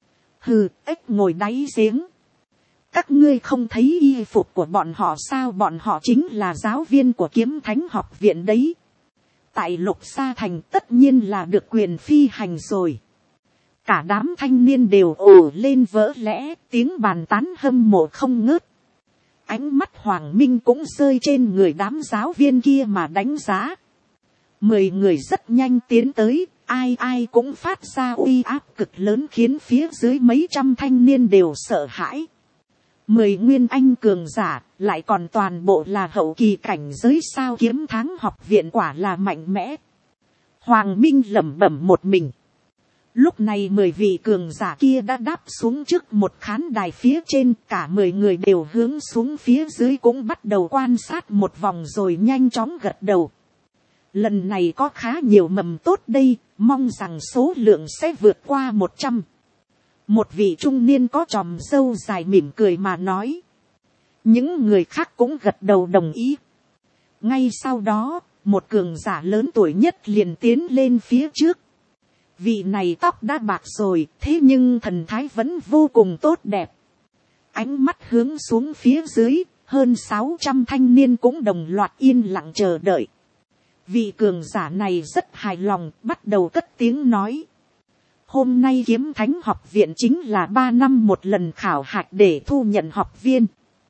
Hừ, ếch ngồi đáy giếng. Các ngươi không thấy y phục của bọn họ sao? Bọn họ chính là giáo viên của Kiếm Thánh học viện đấy. Tại Lục Sa Thành tất nhiên là được quyền phi hành rồi. Cả đám thanh niên đều ồ lên vỡ lẽ, tiếng bàn tán hâm mộ không ngớt. Ánh mắt Hoàng Minh cũng rơi trên người đám giáo viên kia mà đánh giá. 10 người rất nhanh tiến tới, ai ai cũng phát ra uy áp cực lớn khiến phía dưới mấy trăm thanh niên đều sợ hãi. 10 Nguyên Anh cường giả, lại còn toàn bộ là hậu kỳ cảnh giới sao? Kiếm Thánh học viện quả là mạnh mẽ. Hoàng Minh lẩm bẩm một mình. Lúc này 10 vị cường giả kia đã đáp xuống trước một khán đài phía trên, cả 10 người đều hướng xuống phía dưới cũng bắt đầu quan sát một vòng rồi nhanh chóng gật đầu. Lần này có khá nhiều mầm tốt đây, mong rằng số lượng sẽ vượt qua 100. Một vị trung niên có chòm râu dài mỉm cười mà nói. Những người khác cũng gật đầu đồng ý. Ngay sau đó, một cường giả lớn tuổi nhất liền tiến lên phía trước. Vị này tóc đã bạc rồi, thế nhưng thần thái vẫn vô cùng tốt đẹp. Ánh mắt hướng xuống phía dưới, hơn 600 thanh niên cũng đồng loạt yên lặng chờ đợi. Vị cường giả này rất hài lòng, bắt đầu cất tiếng nói. Hôm nay Kiếm Thánh học viện chính là 3 năm một lần khảo hạch để thu nhận học viên.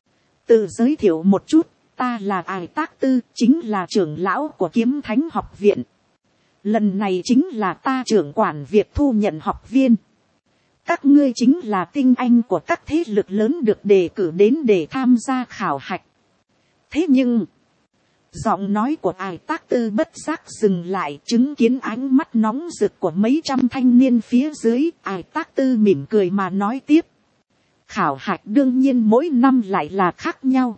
Tự giới thiệu một chút, ta là Ải Tác Tư, chính là trưởng lão của Kiếm Thánh học viện. Lần này chính là ta trưởng quản việc thu nhận học viên. Các ngươi chính là tinh anh của các thế lực lớn được đề cử đến để tham gia khảo hạch. Thế nhưng, giọng nói của Ải Tác Tư bất giác dừng lại, chứng kiến ánh mắt nóng rực của mấy trăm thanh niên phía dưới. Ải Tác Tư mỉm cười mà nói tiếp. Khảo hạch đương nhiên mỗi năm lại là khác nhau.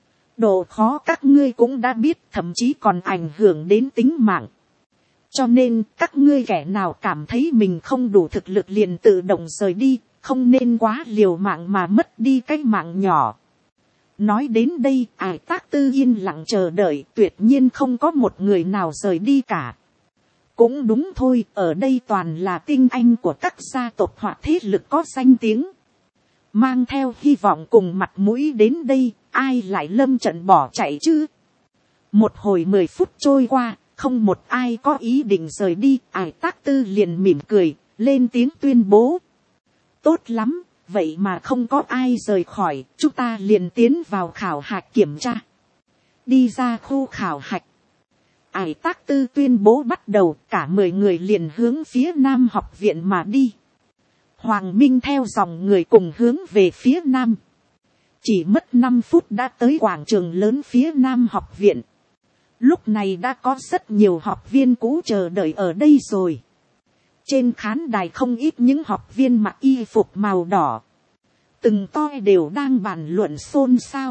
Độ khó các ngươi cũng đã biết, thậm chí còn ảnh hưởng đến tính mạng. Cho nên các ngươi kẻ nào cảm thấy mình không đủ thực lực liền tự động rời đi, không nên quá liều mạng mà mất đi cái mạng nhỏ. Nói đến đây, Ải Tác Tư yên lặng chờ đợi, tuyệt nhiên không có một người nào rời đi cả. Cũng đúng thôi, ở đây toàn là tinh anh của các gia tộc hoặc thế lực có danh tiếng. Mang theo hy vọng cùng mặt mũi đến đây, ai lại lâm trận bỏ chạy chứ. Một hồi 10 phút trôi qua, không một ai có ý định rời đi. Ải Tác Tư liền mỉm cười, lên tiếng tuyên bố. Tốt lắm, vậy mà không có ai rời khỏi, chúng ta liền tiến vào khảo hạch kiểm tra. Đi ra khu khảo hạch, Ải Tác Tư tuyên bố bắt đầu, cả 10 người liền hướng phía Nam học viện mà đi. Hoàng Minh theo dòng người cùng hướng về phía Nam. Chỉ mất 5 phút đã tới quảng trường lớn phía Nam học viện. Lúc này đã có rất nhiều học viên cũ chờ đợi ở đây rồi. Trên khán đài không ít những học viên mặc y phục màu đỏ. Từng toi đều đang bàn luận xôn xao.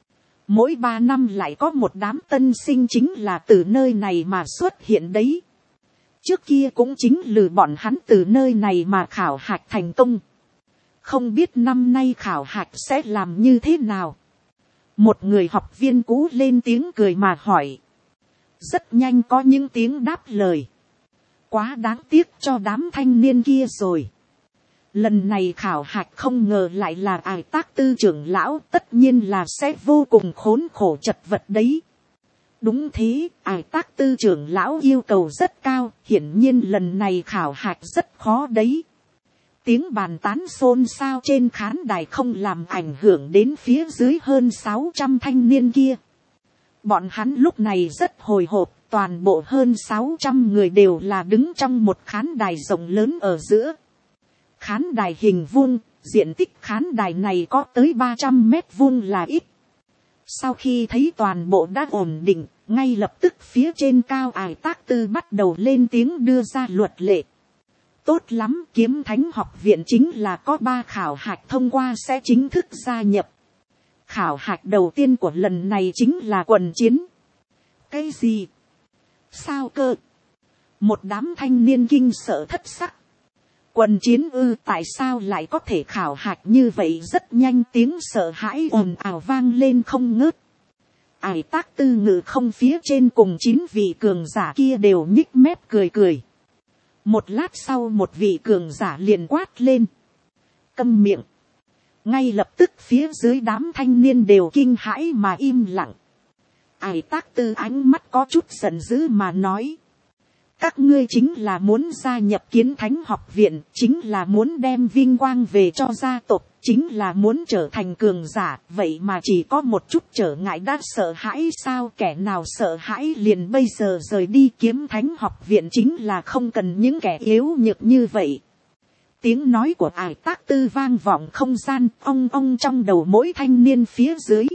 Mỗi 3 năm lại có một đám tân sinh chính là từ nơi này mà xuất hiện đấy. Trước kia cũng chính lừa bọn hắn từ nơi này mà khảo hạch thành công. Không biết năm nay khảo hạch sẽ làm như thế nào. Một người học viên cũ lên tiếng cười mà hỏi. Rất nhanh có những tiếng đáp lời. Quá đáng tiếc cho đám thanh niên kia rồi. Lần này khảo hạch không ngờ lại là Ải Tác Tư trưởng lão, tất nhiên là sẽ vô cùng khốn khổ chật vật đấy. Đúng thế, Ải Tác Tư trưởng lão yêu cầu rất cao, hiển nhiên lần này khảo hạch rất khó đấy. Tiếng bàn tán xôn xao trên khán đài không làm ảnh hưởng đến phía dưới hơn 600 thanh niên kia. Bọn hắn lúc này rất hồi hộp, toàn bộ hơn 600 người đều là đứng trong một khán đài rộng lớn ở giữa. Khán đài hình vuông, diện tích khán đài này có tới 300 mét vuông là ít. Sau khi thấy toàn bộ đã ổn định, ngay lập tức phía trên cao Ải Tác Tư bắt đầu lên tiếng đưa ra luật lệ. Tốt lắm, Kiếm Thánh học viện chính là có 3 khảo hạch thông qua sẽ chính thức gia nhập. Khảo hạch đầu tiên của lần này chính là quần chiến. Cái gì? Sao cơ? Một đám thanh niên kinh sợ thất sắc. Quần chiến ư, tại sao lại có thể khảo hạch như vậy? Rất nhanh tiếng sợ hãi ồn ào vang lên không ngớt. Ải Tác Tư ngự không phía trên cùng 9 vị cường giả kia đều nhích mép cười cười. Một lát sau một vị cường giả liền quát lên. Câm miệng. Ngay lập tức phía dưới đám thanh niên đều kinh hãi mà im lặng. Ải Tác Tư ánh mắt có chút giận dữ mà nói. Các ngươi chính là muốn gia nhập Kiếm Thánh học viện, chính là muốn đem vinh quang về cho gia tộc, chính là muốn trở thành cường giả, vậy mà chỉ có một chút trở ngại đã sợ hãi sao? Kẻ nào sợ hãi liền bây giờ rời đi. Kiếm Thánh học viện chính là không cần những kẻ yếu nhược như vậy. Tiếng nói của Ải Tác Tư vang vọng không gian, ong ong trong đầu mỗi thanh niên phía dưới.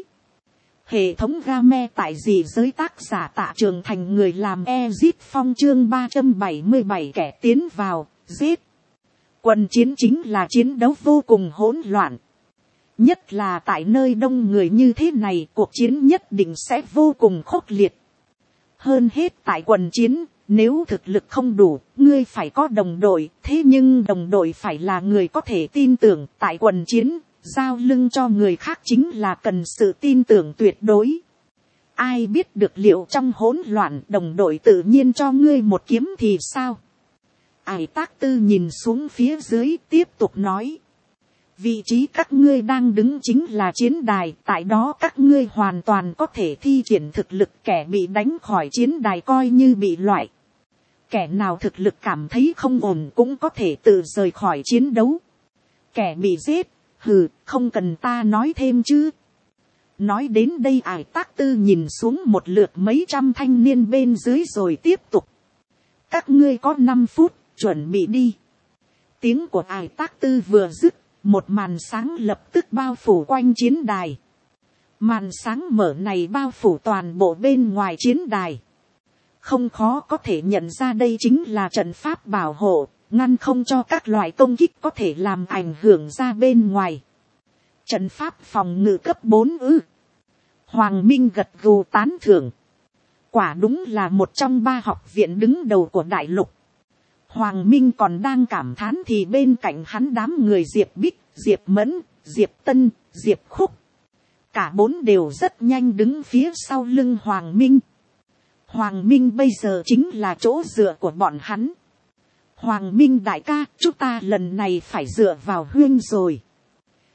Hệ thống game tại dị giới, tác giả Tạ Trường Thành, người làm Ezit Phong, chương 377 kẻ tiến vào, giết. Quần chiến chính là chiến đấu vô cùng hỗn loạn. Nhất là tại nơi đông người như thế này, cuộc chiến nhất định sẽ vô cùng khốc liệt. Hơn hết tại quần chiến, nếu thực lực không đủ, ngươi phải có đồng đội, thế nhưng đồng đội phải là người có thể tin tưởng. Tại quần chiến, giao lưng cho người khác chính là cần sự tin tưởng tuyệt đối. Ai biết được liệu trong hỗn loạn đồng đội tự nhiên cho ngươi một kiếm thì sao? Ải Tác Tư nhìn xuống phía dưới tiếp tục nói. Vị trí các ngươi đang đứng chính là chiến đài, tại đó các ngươi hoàn toàn có thể thi triển thực lực. Kẻ bị đánh khỏi chiến đài coi như bị loại. Kẻ nào thực lực cảm thấy không ổn cũng có thể tự rời khỏi chiến đấu. Kẻ bị giết, hừ, không cần ta nói thêm chứ. Nói đến đây Ải Tác Tư nhìn xuống một lượt mấy trăm thanh niên bên dưới rồi tiếp tục. Các ngươi có 5 phút, chuẩn bị đi. Tiếng của Ải Tác Tư vừa dứt, một màn sáng lập tức bao phủ quanh chiến đài. Màn sáng mở này bao phủ toàn bộ bên ngoài chiến đài. Không khó có thể nhận ra đây chính là trận pháp bảo hộ, ngăn không cho các loại công kích có thể làm ảnh hưởng ra bên ngoài. Trận pháp phòng ngự cấp 4 ư. Hoàng Minh gật gù tán thưởng. Quả đúng là một trong 3 học viện đứng đầu của đại lục. Hoàng Minh còn đang cảm thán thì bên cạnh hắn đám người Diệp Bích, Diệp Mẫn, Diệp Tân, Diệp Khúc. Cả 4 đều rất nhanh đứng phía sau lưng Hoàng Minh. Hoàng Minh bây giờ chính là chỗ dựa của bọn hắn. Hoàng Minh đại ca, chúng ta lần này phải dựa vào Huyên rồi.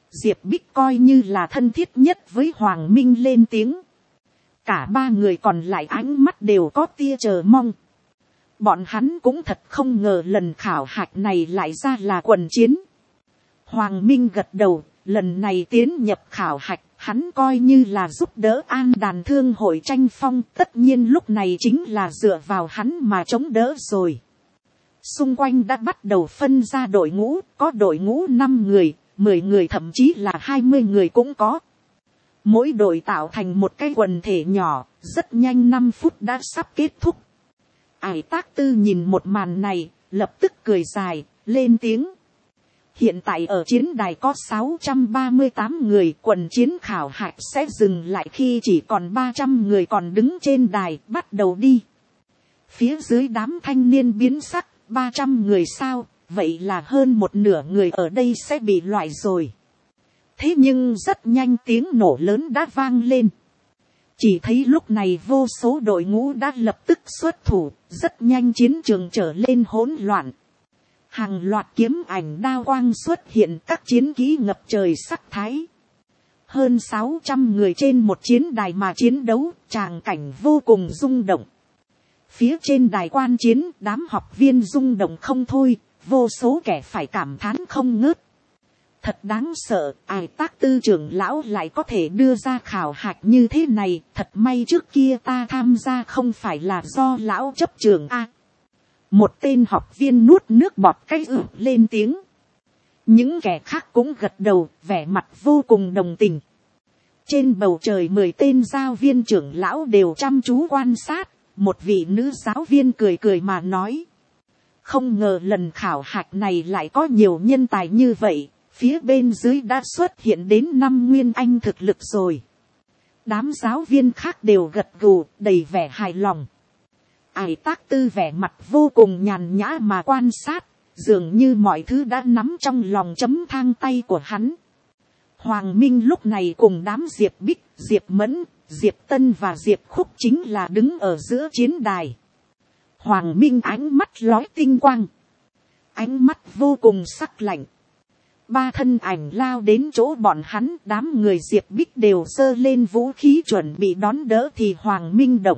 Diệp Bích coi như là thân thiết nhất với Hoàng Minh lên tiếng. Cả ba người còn lại ánh mắt đều có tia chờ mong. Bọn hắn cũng thật không ngờ lần khảo hạch này lại ra là quần chiến. Hoàng Minh gật đầu, lần này tiến nhập khảo hạch, hắn coi như là giúp đỡ An Đàn Thương hội tranh phong, tất nhiên lúc này chính là dựa vào hắn mà chống đỡ rồi. Xung quanh đã bắt đầu phân ra đội ngũ, có đội ngũ 5 người, 10 người thậm chí là 20 người cũng có. Mỗi đội tạo thành một cái quần thể nhỏ, rất nhanh 5 phút đã sắp kết thúc. Ải Tác Tư nhìn một màn này, lập tức cười dài, lên tiếng. Hiện tại ở chiến đài có 638 người, quần chiến khảo hạch sẽ dừng lại khi chỉ còn 300 người còn đứng trên đài, bắt đầu đi. Phía dưới đám thanh niên biến sắc, 300 người sao, vậy là hơn một nửa người ở đây sẽ bị loại rồi. Thế nhưng rất nhanh tiếng nổ lớn đã vang lên. Chỉ thấy lúc này vô số đội ngũ đã lập tức xuất thủ, rất nhanh chiến trường trở lên hỗn loạn. Hàng loạt kiếm ảnh đao quang xuất hiện, các chiến kỹ ngập trời sắc thái. Hơn 600 người trên một chiến đài mà chiến đấu, tràng cảnh vô cùng rung động. Phía trên đài quan chiến, đám học viên rung động không thôi, vô số kẻ phải cảm thán không ngớt. Thật đáng sợ, Ải Tác Tư trưởng lão lại có thể đưa ra khảo hạch như thế này, thật may trước kia ta tham gia không phải là do lão chấp trường a. Một tên học viên nuốt nước bọt cái lên tiếng. Những kẻ khác cũng gật đầu, vẻ mặt vô cùng đồng tình. Trên bầu trời 10 tên giáo viên trưởng lão đều chăm chú quan sát, một vị nữ giáo viên cười cười mà nói. Không ngờ lần khảo hạch này lại có nhiều nhân tài như vậy. Phía bên dưới đã xuất hiện đến 5 nguyên anh thực lực rồi. Đám giáo viên khác đều gật gù, đầy vẻ hài lòng. Ải Tác Tư vẻ mặt vô cùng nhàn nhã mà quan sát, dường như mọi thứ đã nắm trong lòng chấm thang tay của hắn. Hoàng Minh lúc này cùng đám Diệp Bích, Diệp Mẫn, Diệp Tân và Diệp Khúc chính là đứng ở giữa chiến đài. Hoàng Minh ánh mắt lóe tinh quang. Ánh mắt vô cùng sắc lạnh. 3 thân ảnh lao đến chỗ bọn hắn, đám người Diệp Bích đều giơ lên vũ khí chuẩn bị đón đỡ thì Hoàng Minh động.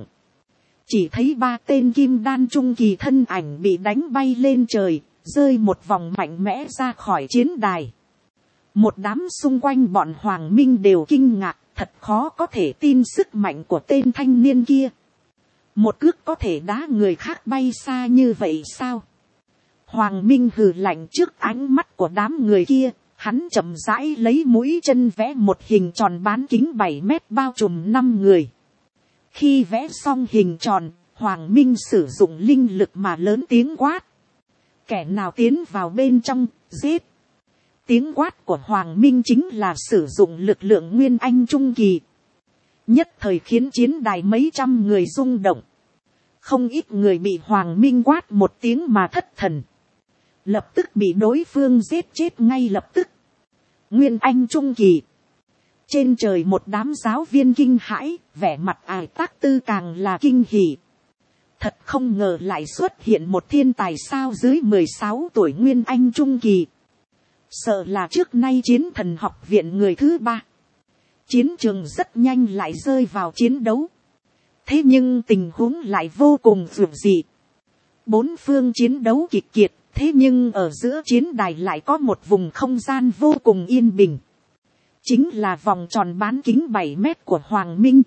Chỉ thấy 3 tên kim đan trung kỳ thân ảnh bị đánh bay lên trời, rơi một vòng mạnh mẽ ra khỏi chiến đài. Một đám xung quanh bọn Hoàng Minh đều kinh ngạc, thật khó có thể tin sức mạnh của tên thanh niên kia. Một cước có thể đá người khác bay xa như vậy sao? Hoàng Minh hừ lạnh trước ánh mắt của đám người kia, hắn chậm rãi lấy mũi chân vẽ một hình tròn bán kính 7 mét bao trùm 5 người. Khi vẽ xong hình tròn, Hoàng Minh sử dụng linh lực mà lớn tiếng quát. Kẻ nào tiến vào bên trong, giết. Tiếng quát của Hoàng Minh chính là sử dụng lực lượng nguyên anh trung kỳ. Nhất thời khiến chiến đài mấy trăm người rung động. Không ít người bị Hoàng Minh quát một tiếng mà thất thần. Lập tức bị đối phương giết chết ngay lập tức. Nguyên anh trung kỳ. Trên trời một đám giáo viên kinh hãi, vẻ mặt Ải Tác Tư càng là kinh hỉ. Thật không ngờ lại xuất hiện một thiên tài sao dưới 16 tuổi Nguyên anh trung kỳ. Sợ là trước nay chiến thần học viện người thứ 3. Chiến trường rất nhanh lại rơi vào chiến đấu. Thế nhưng tình huống lại vô cùng dữ dị. 4 phương chiến đấu kịch kiệt. Thế nhưng ở giữa chiến đài lại có một vùng không gian vô cùng yên bình. Chính là vòng tròn bán kính 7 mét của Hoàng Minh.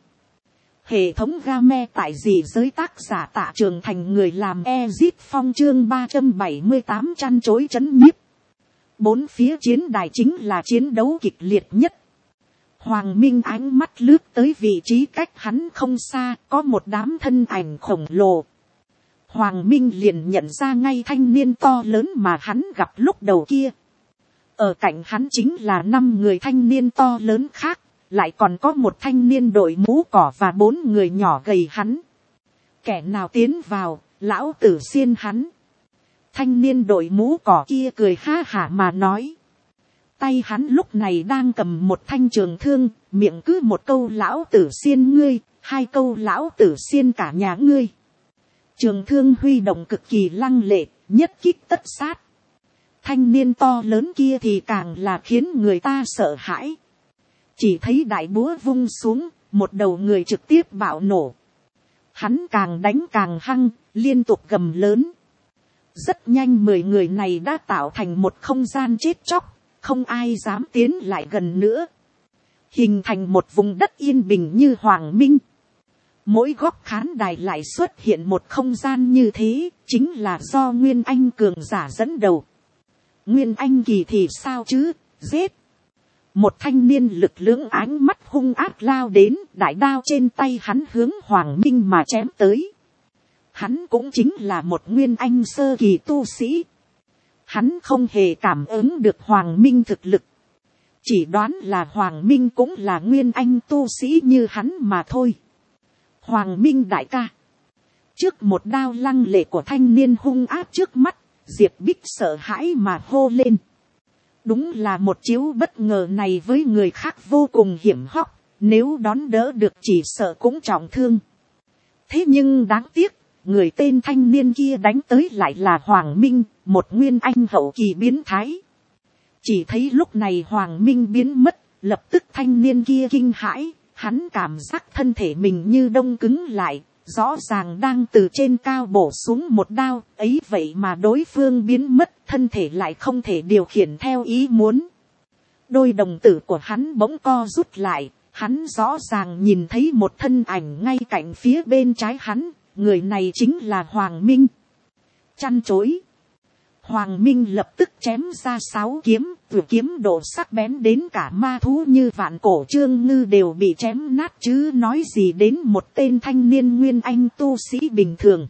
Hệ thống game tại dị giới tác giả Tạ Trường Thành người làm Ezit Phong chương 378 chăn chối chấn nhiếp. 4 phía chiến đài chính là chiến đấu kịch liệt nhất. Hoàng Minh ánh mắt lướt tới vị trí cách hắn không xa, có một đám thân ảnh khổng lồ. Hoàng Minh liền nhận ra ngay thanh niên to lớn mà hắn gặp lúc đầu kia. Ở cạnh hắn chính là 5 người thanh niên to lớn khác, lại còn có một thanh niên đội mũ cỏ và 4 người nhỏ gầy hắn. Kẻ nào tiến vào, lão tử xiên hắn. Thanh niên đội mũ cỏ kia cười ha hả mà nói. Tay hắn lúc này đang cầm một thanh trường thương, miệng cứ một câu lão tử xiên ngươi, 2 câu lão tử xiên cả nhà ngươi. Trường thương huy động cực kỳ lăng lệ, nhất kích tất sát. Thanh niên to lớn kia thì càng là khiến người ta sợ hãi. Chỉ thấy đại búa vung xuống, một đầu người trực tiếp bạo nổ. Hắn càng đánh càng hăng, liên tục gầm lớn. Rất nhanh 10 người này đã tạo thành một không gian chết chóc, không ai dám tiến lại gần nữa. Hình thành một vùng đất yên bình như Hoàng Minh. Mỗi góc khán đài lại xuất hiện một không gian như thế, chính là do Nguyên Anh cường giả dẫn đầu. Nguyên Anh kỳ thì sao chứ, giết. Một thanh niên lực lưỡng ánh mắt hung ác lao đến, đại đao trên tay hắn hướng Hoàng Minh mà chém tới. Hắn cũng chính là một Nguyên Anh sơ kỳ tu sĩ. Hắn không hề cảm ứng được Hoàng Minh thực lực. Chỉ đoán là Hoàng Minh cũng là Nguyên Anh tu sĩ như hắn mà thôi. Hoàng Minh đại ca. Trước một đao lăng lệ của thanh niên hung ác trước mắt, Diệp Bích sợ hãi mà hô lên. Đúng là một chiếu bất ngờ này với người khác vô cùng hiểm hóc, nếu đón đỡ được chỉ sợ cũng trọng thương. Thế nhưng đáng tiếc, người tên thanh niên kia đánh tới lại là Hoàng Minh, một Nguyên Anh hậu kỳ biến thái. Chỉ thấy lúc này Hoàng Minh biến mất, lập tức thanh niên kia kinh hãi, hắn cảm giác thân thể mình như đông cứng lại, rõ ràng đang từ trên cao bổ xuống một đao, ấy vậy mà đối phương biến mất, thân thể lại không thể điều khiển theo ý muốn. Đôi đồng tử của hắn bỗng co rút lại, hắn rõ ràng nhìn thấy một thân ảnh ngay cạnh phía bên trái hắn, người này chính là Hoàng Minh. Chăn chối. Hoàng Minh lập tức chém ra 6 kiếm, vừa kiếm độ sắc bén đến cả ma thú như vạn cổ trương ngư đều bị chém nát chứ nói gì đến một tên thanh niên Nguyên Anh tu sĩ bình thường.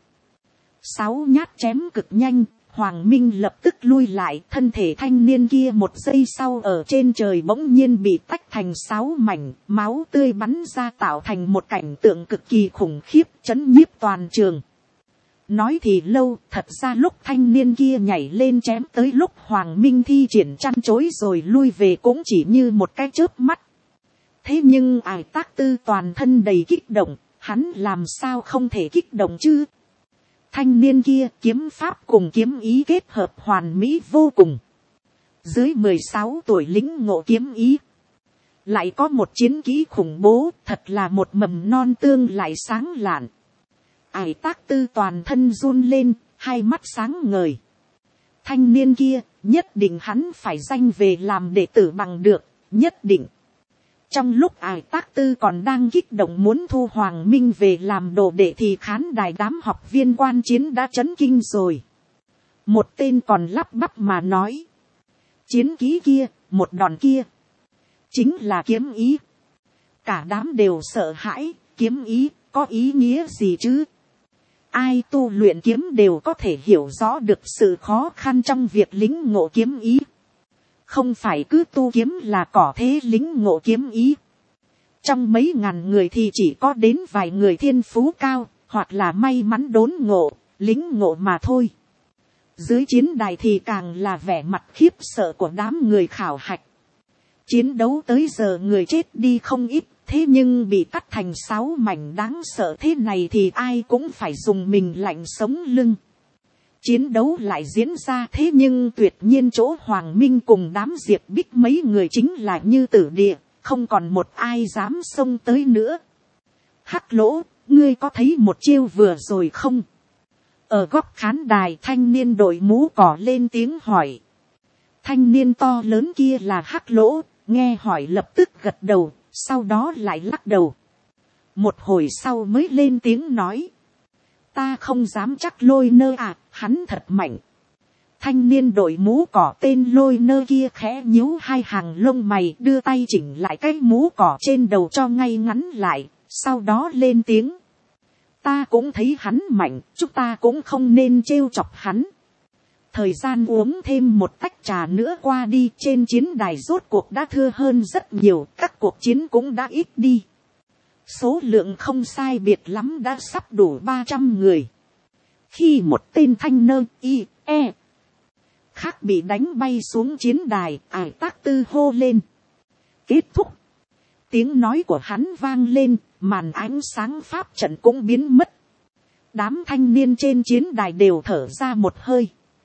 6 nhát chém cực nhanh, Hoàng Minh lập tức lui lại, thân thể thanh niên kia một giây sau ở trên trời bỗng nhiên bị tách thành 6 mảnh, máu tươi bắn ra tạo thành một cảnh tượng cực kỳ khủng khiếp, chấn nhiếp toàn trường. Nói thì lâu, thật ra lúc thanh niên kia nhảy lên chém tới lúc Hoàng Minh thi triển chăn chối rồi lui về cũng chỉ như một cái chớp mắt. Thế nhưng Ải Tác Tư toàn thân đầy kích động, hắn làm sao không thể kích động chứ? Thanh niên kia kiếm pháp cùng kiếm ý kết hợp hoàn mỹ vô cùng. Dưới 16 tuổi lĩnh ngộ kiếm ý. Lại có một chiến kỹ khủng bố, thật là một mầm non tương lại sáng lạn. Ải Tác Tư toàn thân run lên, hai mắt sáng ngời. Thanh niên kia, nhất định hắn phải danh về làm đệ tử bằng được, nhất định. Trong lúc Ải Tác Tư còn đang kích động muốn thu Hoàng Minh về làm đồ đệ thì khán đài đám học viên quan chiến đã chấn kinh rồi. Một tên còn lắp bắp mà nói. Chiến kỹ kia, một đòn kia. Chính là kiếm ý. Cả đám đều sợ hãi, kiếm ý, có ý nghĩa gì chứ? Ai tu luyện kiếm đều có thể hiểu rõ được sự khó khăn trong việc lĩnh ngộ kiếm ý. Không phải cứ tu kiếm là có thế lĩnh ngộ kiếm ý. Trong mấy ngàn người thì chỉ có đến vài người thiên phú cao, hoặc là may mắn đốn ngộ, lĩnh ngộ mà thôi. Dưới chiến đài thì càng là vẻ mặt khiếp sợ của đám người khảo hạch. Chiến đấu tới giờ người chết đi không ít, thế nhưng bị cắt thành 6 mảnh đáng sợ thế này thì ai cũng phải dùng mình lạnh sống lưng. Chiến đấu lại diễn ra thế nhưng tuyệt nhiên chỗ Hoàng Minh cùng đám Diệp Bích mấy người chính là như tử địa, không còn một ai dám xông tới nữa. Hắc Lỗ, ngươi có thấy một chiêu vừa rồi không? Ở góc khán đài thanh niên đội mũ cỏ lên tiếng hỏi. Thanh niên to lớn kia là Hắc Lỗ, nghe hỏi lập tức gật đầu, sau đó lại lắc đầu. Một hồi sau mới lên tiếng nói. Ta không dám chắc Lôi Nơ à, hắn thật mạnh. Thanh niên đội mũ cỏ tên Lôi Nơ kia khẽ nhíu hai hàng lông mày, đưa tay chỉnh lại cái mũ cỏ trên đầu cho ngay ngắn lại, sau đó lên tiếng. Ta cũng thấy hắn mạnh, chúng ta cũng không nên trêu chọc hắn. Thời gian uống thêm một tách trà nữa qua đi, trên chiến đài rốt cuộc đã thưa hơn rất nhiều, các cuộc chiến cũng đã ít đi. Số lượng không sai biệt lắm đã sắp đủ 300 người. Khi một tên thanh nơ y e khác bị đánh bay xuống chiến đài, Ải Tác Tư hô lên. Kết thúc. Tiếng nói của hắn vang lên, màn ánh sáng pháp trận cũng biến mất. Đám thanh niên trên chiến đài đều thở ra một hơi.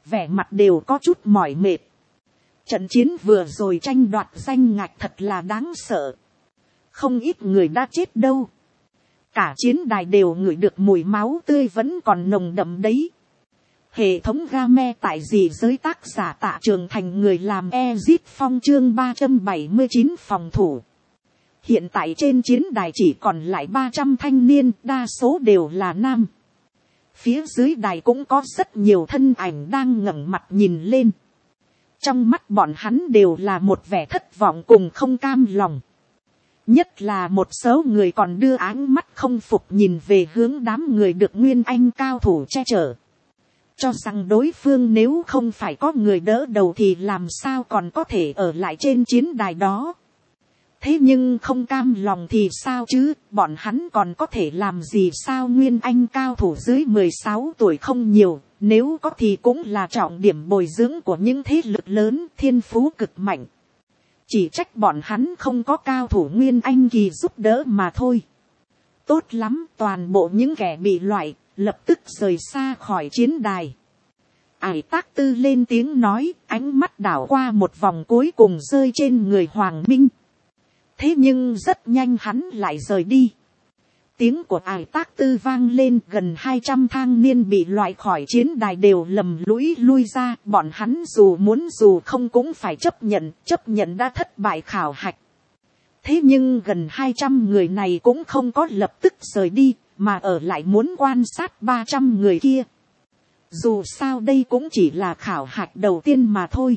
vẻ mặt đều có chút mỏi mệt. Trận chiến vừa rồi tranh đoạt danh ngạch thật là đáng sợ. Không ít người đã chết đâu. Cả chiến đài đều ngửi được mùi máu tươi vẫn còn nồng đậm đấy. Hệ thống game tại gì giới tác giả Tạ Trường Thành người làm Exit Phong chương 379 phòng thủ. Hiện tại trên chiến đài chỉ còn lại 300 thanh niên, đa số đều là nam. Phía dưới đài cũng có rất nhiều thân ảnh đang ngẩng mặt nhìn lên. Trong mắt bọn hắn đều là một vẻ thất vọng cùng không cam lòng. Nhất là một số người còn đưa áng mắt không phục nhìn về hướng đám người được Nguyên Anh cao thủ che chở. Cho rằng đối phương nếu không phải có người đỡ đầu thì làm sao còn có thể ở lại trên chiến đài đó. Thế nhưng không cam lòng thì sao chứ, bọn hắn còn có thể làm gì sao? Nguyên Anh cao thủ dưới 16 tuổi không nhiều, nếu có thì cũng là trọng điểm bồi dưỡng của những thế lực lớn, thiên phú cực mạnh. Chỉ trách bọn hắn không có cao thủ Nguyên Anh kỳ giúp đỡ mà thôi. Tốt lắm, toàn bộ những kẻ bị loại, lập tức rời xa khỏi chiến đài. Ải Tác Tư lên tiếng nói, ánh mắt đảo qua một vòng cuối cùng rơi trên người Hoàng Minh. Thế nhưng rất nhanh hắn lại rời đi. Tiếng của Ải Tác Tư vang lên, gần 200 thang niên bị loại khỏi chiến đài đều lầm lũi lui ra. Bọn hắn dù muốn dù không cũng phải chấp nhận đã thất bại khảo hạch. Thế nhưng gần 200 người này cũng không có lập tức rời đi, mà ở lại muốn quan sát 300 người kia. Dù sao đây cũng chỉ là khảo hạch đầu tiên mà thôi.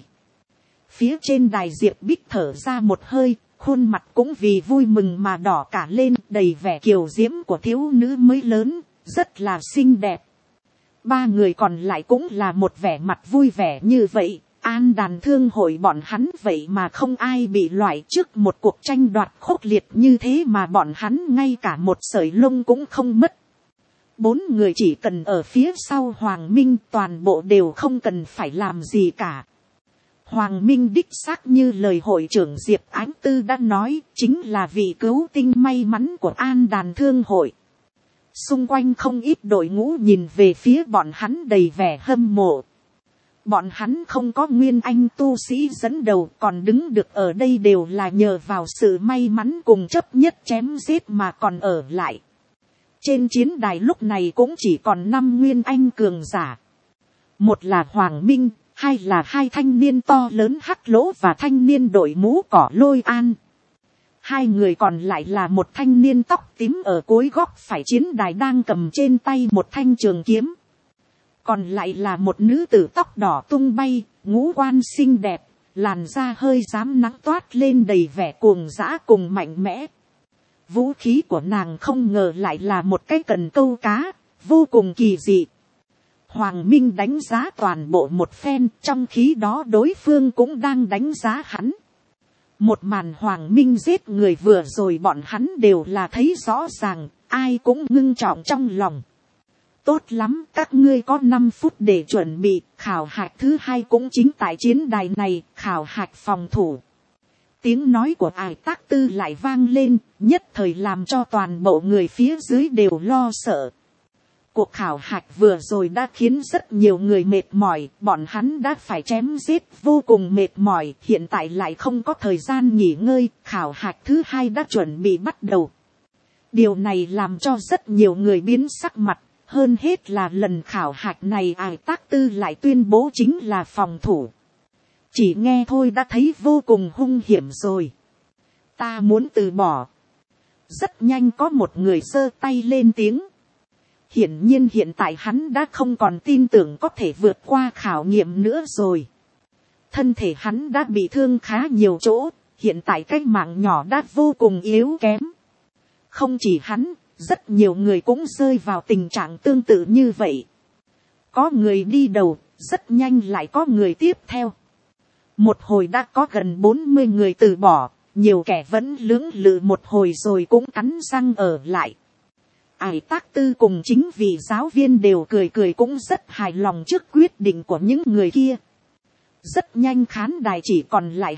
Phía trên đài Diệp Bích thở ra một hơi, khuôn mặt cũng vì vui mừng mà đỏ cả lên, đầy vẻ kiều diễm của thiếu nữ mới lớn, rất là xinh đẹp. Ba người còn lại cũng là một vẻ mặt vui vẻ như vậy. An đàn thương hội bọn hắn vậy mà không ai bị loại trước một cuộc tranh đoạt khốc liệt như thế mà bọn hắn ngay cả một sợi lông cũng không mất. 4 người chỉ cần ở phía sau Hoàng Minh, toàn bộ đều không cần phải làm gì cả. Hoàng Minh đích xác như lời hội trưởng Diệp Ánh Tư đã nói, chính là vị cứu tinh may mắn của An đàn thương hội. Xung quanh không ít đội ngũ nhìn về phía bọn hắn đầy vẻ hâm mộ. Bọn hắn không có Nguyên Anh tu sĩ dẫn đầu, còn đứng được ở đây đều là nhờ vào sự may mắn cùng chấp nhất chém giết mà còn ở lại. Trên chiến đài lúc này cũng chỉ còn 5 Nguyên Anh cường giả. Một là Hoàng Minh, hai là hai thanh niên to lớn Hắc Lỗ và thanh niên đội mũ cỏ Lôi An. Hai người còn lại là một thanh niên tóc tím ở cuối góc phải chiến đài đang cầm trên tay một thanh trường kiếm. Còn lại là một nữ tử tóc đỏ tung bay, ngũ quan xinh đẹp, làn da hơi rám nắng toát lên đầy vẻ cuồng dã cùng mạnh mẽ. Vũ khí của nàng không ngờ lại là một cái cần câu cá, vô cùng kỳ dị. Hoàng Minh đánh giá toàn bộ một phen, trong khi đó đối phương cũng đang đánh giá hắn. Một màn Hoàng Minh giết người vừa rồi bọn hắn đều là thấy rõ ràng, ai cũng ngưng trọng trong lòng. Tốt lắm, các ngươi có 5 phút để chuẩn bị, khảo hạch thứ 2 cũng chính tại chiến đài này, khảo hạch phòng thủ. Tiếng nói của Ải Tác Tư lại vang lên, nhất thời làm cho toàn bộ người phía dưới đều lo sợ. Cuộc khảo hạch vừa rồi đã khiến rất nhiều người mệt mỏi, bọn hắn đã phải chém giết vô cùng mệt mỏi, hiện tại lại không có thời gian nghỉ ngơi, khảo hạch thứ 2 đã chuẩn bị bắt đầu. Điều này làm cho rất nhiều người biến sắc mặt. Hơn hết là lần khảo hạch này Ải Tác Tư lại tuyên bố chính là phòng thủ. Chỉ nghe thôi đã thấy vô cùng hung hiểm rồi. Ta muốn từ bỏ. Rất nhanh có một người giơ tay lên tiếng. Hiển nhiên hiện tại hắn đã không còn tin tưởng có thể vượt qua khảo nghiệm nữa rồi. Thân thể hắn đã bị thương khá nhiều chỗ, hiện tại cái mạng nhỏ đã vô cùng yếu kém. Không chỉ hắn, rất nhiều người cũng rơi vào tình trạng tương tự như vậy. Có người đi đầu, rất nhanh lại có người tiếp theo. Một hồi đã có gần 40 người từ bỏ, nhiều kẻ vẫn lưỡng lự một hồi rồi cũng cắn răng ở lại. Ải Tác Tư cùng chính vị giáo viên đều cười cười cũng rất hài lòng trước quyết định của những người kia. Rất nhanh khán đài chỉ còn lại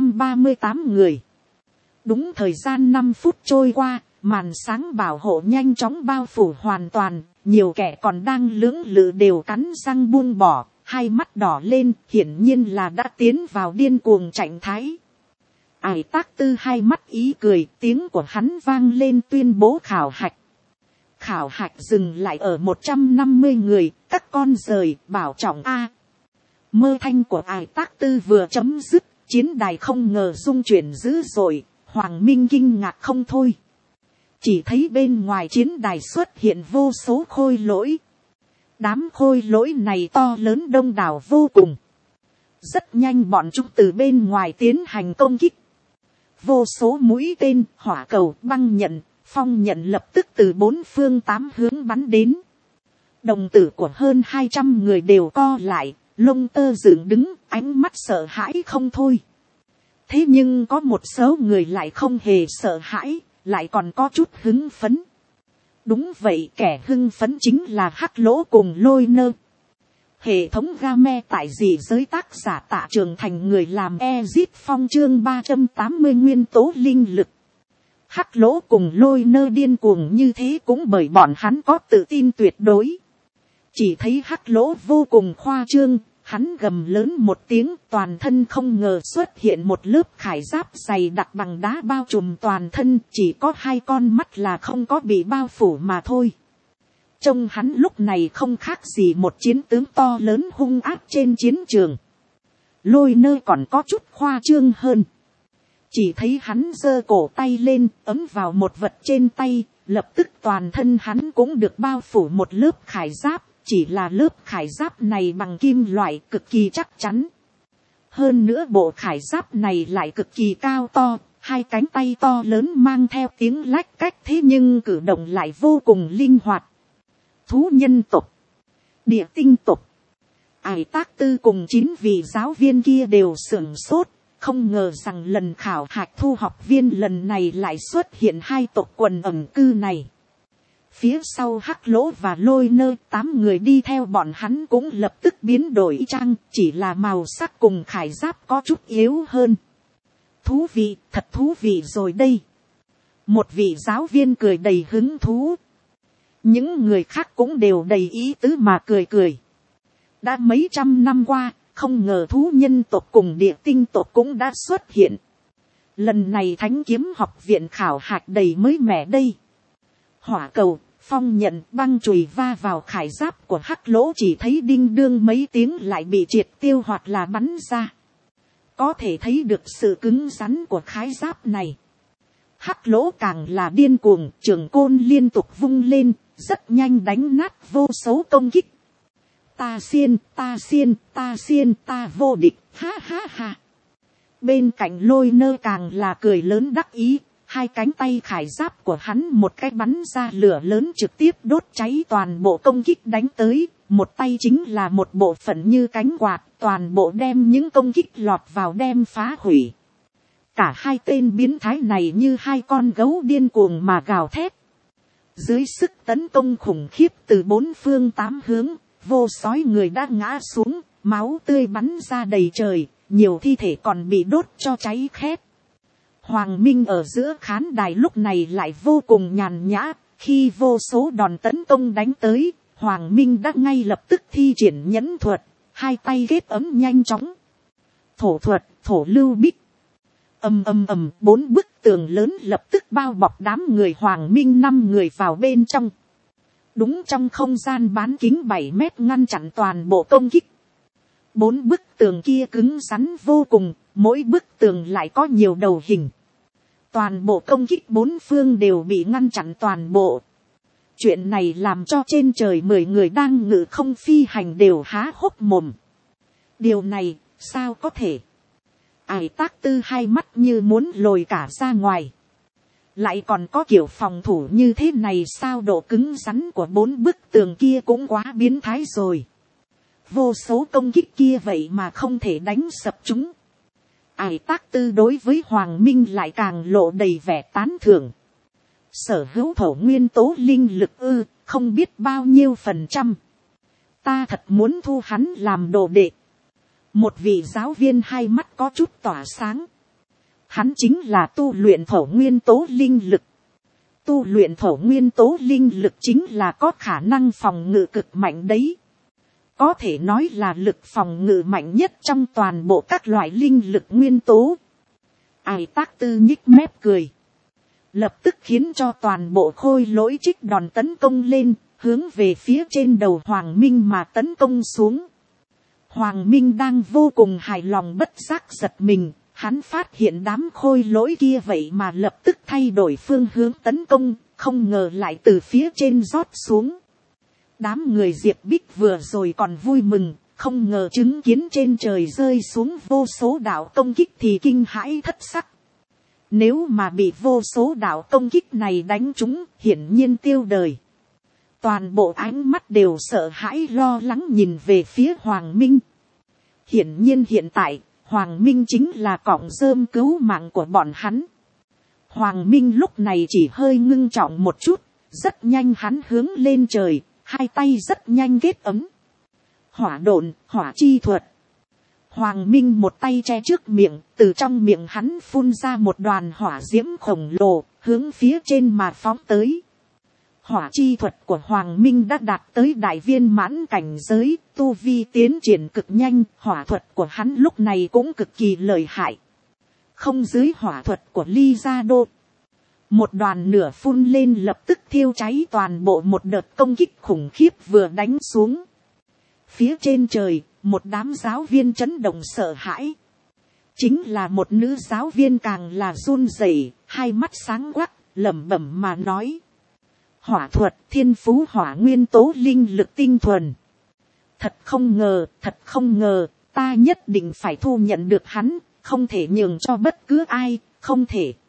238 người. Đúng thời gian 5 phút trôi qua, màn sáng bảo hộ nhanh chóng bao phủ hoàn toàn, nhiều kẻ còn đang lưỡng lự đều cắn răng buông bỏ, hai mắt đỏ lên, hiển nhiên là đã tiến vào điên cuồng trạng thái. Ải Tác Tư hai mắt ý cười, tiếng của hắn vang lên tuyên bố khảo hạch. Khảo hạch dừng lại ở 150 người, các con rời, bảo trọng A. Mơ thanh của Ải Tác Tư vừa chấm dứt, chiến đài không ngờ rung chuyển dữ dội, Hoàng Minh kinh ngạc không thôi. Chỉ thấy bên ngoài chiến đài xuất hiện vô số khôi lỗi. Đám khôi lỗi này to lớn đông đảo vô cùng. Rất nhanh bọn chúng từ bên ngoài tiến hành công kích. Vô số mũi tên, hỏa cầu, băng nhận, phong nhận lập tức từ bốn phương tám hướng bắn đến. Đồng tử của hơn 200 người đều co lại, lông tơ dựng đứng, ánh mắt sợ hãi không thôi. Thế nhưng có một số người lại không hề sợ hãi, lại còn có chút hứng phấn. Đúng vậy, kẻ hưng phấn chính là Hắc Lỗ cùng Lôi Nơ. Hệ thống game tại dị giới tác giả Tạ Trường Thành người làm Ezit Phong chương 380 nguyên tố linh lực. Hắc Lỗ cùng Lôi Nơ điên cuồng như thế cũng bởi bọn hắn có tự tin tuyệt đối. Chỉ thấy Hắc Lỗ vô cùng khoa trương, hắn gầm lớn một tiếng, toàn thân không ngờ xuất hiện một lớp khải giáp dày đặc bằng đá bao trùm toàn thân, chỉ có hai con mắt là không có bị bao phủ mà thôi. Trông hắn lúc này không khác gì một chiến tướng to lớn hung ác trên chiến trường. Lôi Nơ còn có chút khoa trương hơn. Chỉ thấy hắn giơ cổ tay lên, ấm vào một vật trên tay, lập tức toàn thân hắn cũng được bao phủ một lớp khải giáp. Chỉ là lớp khải giáp này bằng kim loại cực kỳ chắc chắn. Hơn nữa bộ khải giáp này lại cực kỳ cao to, hai cánh tay to lớn mang theo tiếng lách cách, thế nhưng cử động lại vô cùng linh hoạt. Thú nhân tộc, địa tinh tộc, Ải Tác Tư cùng 9 vị giáo viên kia đều sửng sốt, không ngờ rằng lần khảo hạch thu học viên lần này lại xuất hiện hai tộc quần ẩn cư này. Phía sau Hắc Lỗ và Lôi Nơ, 8 người đi theo bọn hắn cũng lập tức biến đổi trang, chỉ là màu sắc cùng khải giáp có chút yếu hơn. Thú vị, thật thú vị rồi đây. Một vị giáo viên cười đầy hứng thú. Những người khác cũng đều đầy ý tứ mà cười cười. Đã mấy trăm năm qua, không ngờ thú nhân tộc cùng địa tinh tộc cũng đã xuất hiện. Lần này Thánh Kiếm học viện khảo hạch đầy mới mẻ đây. Hỏa cầu, phong nhận, băng chùy va vào khải giáp của Hắc Lỗ, chỉ thấy đinh đương mấy tiếng lại bị triệt tiêu hoặc là bắn ra. Có thể thấy được sự cứng rắn của khải giáp này. Hắc Lỗ càng là điên cuồng, trường côn liên tục vung lên, rất nhanh đánh nát vô số công kích. Ta xiên, ta xiên, ta xiên, ta vô địch, ha ha ha. Bên cạnh Lôi Nơ càng là cười lớn đắc ý. Hai cánh tay khải giáp của hắn một cái bắn ra lửa lớn trực tiếp đốt cháy toàn bộ công kích đánh tới. Một tay chính là một bộ phận như cánh quạt, toàn bộ đem những công kích lọt vào đem phá hủy. Cả hai tên biến thái này như hai con gấu điên cuồng mà gào thét. Dưới sức tấn công khủng khiếp từ bốn phương tám hướng, vô sói người đã ngã xuống, máu tươi bắn ra đầy trời, nhiều thi thể còn bị đốt cho cháy khét. Hoàng Minh ở giữa khán đài lúc này lại vô cùng nhàn nhã, khi vô số đòn tấn công đánh tới, Hoàng Minh đã ngay lập tức thi triển nhẫn thuật, hai tay kết ấm nhanh chóng. Thổ thuật, thổ lưu bích. Ầm ầm ầm, 4 bức tường lớn lập tức bao bọc đám người Hoàng Minh 5 người vào bên trong. Đúng trong không gian bán kính 7 mét ngăn chặn toàn bộ công kích. 4 bức tường kia cứng rắn vô cùng, mỗi bức tường lại có nhiều đầu hình. Toàn bộ công kích 4 phương đều bị ngăn chặn toàn bộ. Chuyện này làm cho trên trời 10 người đang ngự không phi hành đều há hốc mồm. Điều này, sao có thể? Ải Tác Tư hai mắt như muốn lồi cả ra ngoài. Lại còn có kiểu phòng thủ như thế này sao? Độ cứng rắn của 4 bức tường kia cũng quá biến thái rồi. Vô số công kích kia vậy mà không thể đánh sập chúng. Ải Tác Tư đối với Hoàng Minh lại càng lộ đầy vẻ tán thưởng. Sở hữu thổ nguyên tố linh lực không biết bao nhiêu %. Ta thật muốn thu hắn làm đồ đệ. Một vị giáo viên hai mắt có chút tỏa sáng. Hắn chính là tu luyện thổ nguyên tố linh lực. Tu luyện thổ nguyên tố linh lực chính là có khả năng phòng ngự cực mạnh đấy. có thể nói là lực phòng ngự mạnh nhất trong toàn bộ các loại linh lực nguyên tố. Ai Tác Tư nhích mép cười, lập tức khiến cho toàn bộ khôi lỗi trích đòn tấn công lên, hướng về phía trên đầu Hoàng Minh mà tấn công xuống. Hoàng Minh đang vô cùng hài lòng bất giác giật mình, hắn phát hiện đám khôi lỗi kia vậy mà lập tức thay đổi phương hướng tấn công, không ngờ lại từ phía trên rót xuống. Đám người Diệp Bích vừa rồi còn vui mừng, không ngờ chứng kiến trên trời rơi xuống vô số đạo công kích thì kinh hãi thất sắc. Nếu mà bị vô số đạo công kích này đánh trúng, hiển nhiên tiêu đời. Toàn bộ ánh mắt đều sợ hãi lo lắng nhìn về phía Hoàng Minh. Hiển nhiên hiện tại, Hoàng Minh chính là cọng rơm cứu mạng của bọn hắn. Hoàng Minh lúc này chỉ hơi ngưng trọng một chút, rất nhanh hắn hướng lên trời, hai tay rất nhanh kết ấm. Hỏa độn, hỏa chi thuật. Hoàng Minh một tay che trước miệng, từ trong miệng hắn phun ra một đoàn hỏa diễm khổng lồ, hướng phía trên mà phóng tới. Hỏa chi thuật của Hoàng Minh đã đạt tới đại viên mãn cảnh giới, tu vi tiến triển cực nhanh, hỏa thuật của hắn lúc này cũng cực kỳ lợi hại. Không dưới hỏa thuật của Ly Gia Đô. Một đoàn lửa phun lên lập tức thiêu cháy toàn bộ, một đợt công kích khủng khiếp vừa đánh xuống. Phía trên trời, một đám giáo viên chấn động sợ hãi. Chính là một nữ giáo viên càng là run rẩy, hai mắt sáng quắc, lẩm bẩm mà nói. Hỏa thuật, thiên phú hỏa nguyên tố linh lực tinh thuần. Thật không ngờ, ta nhất định phải thu nhận được hắn, không thể nhường cho bất cứ ai, không thể.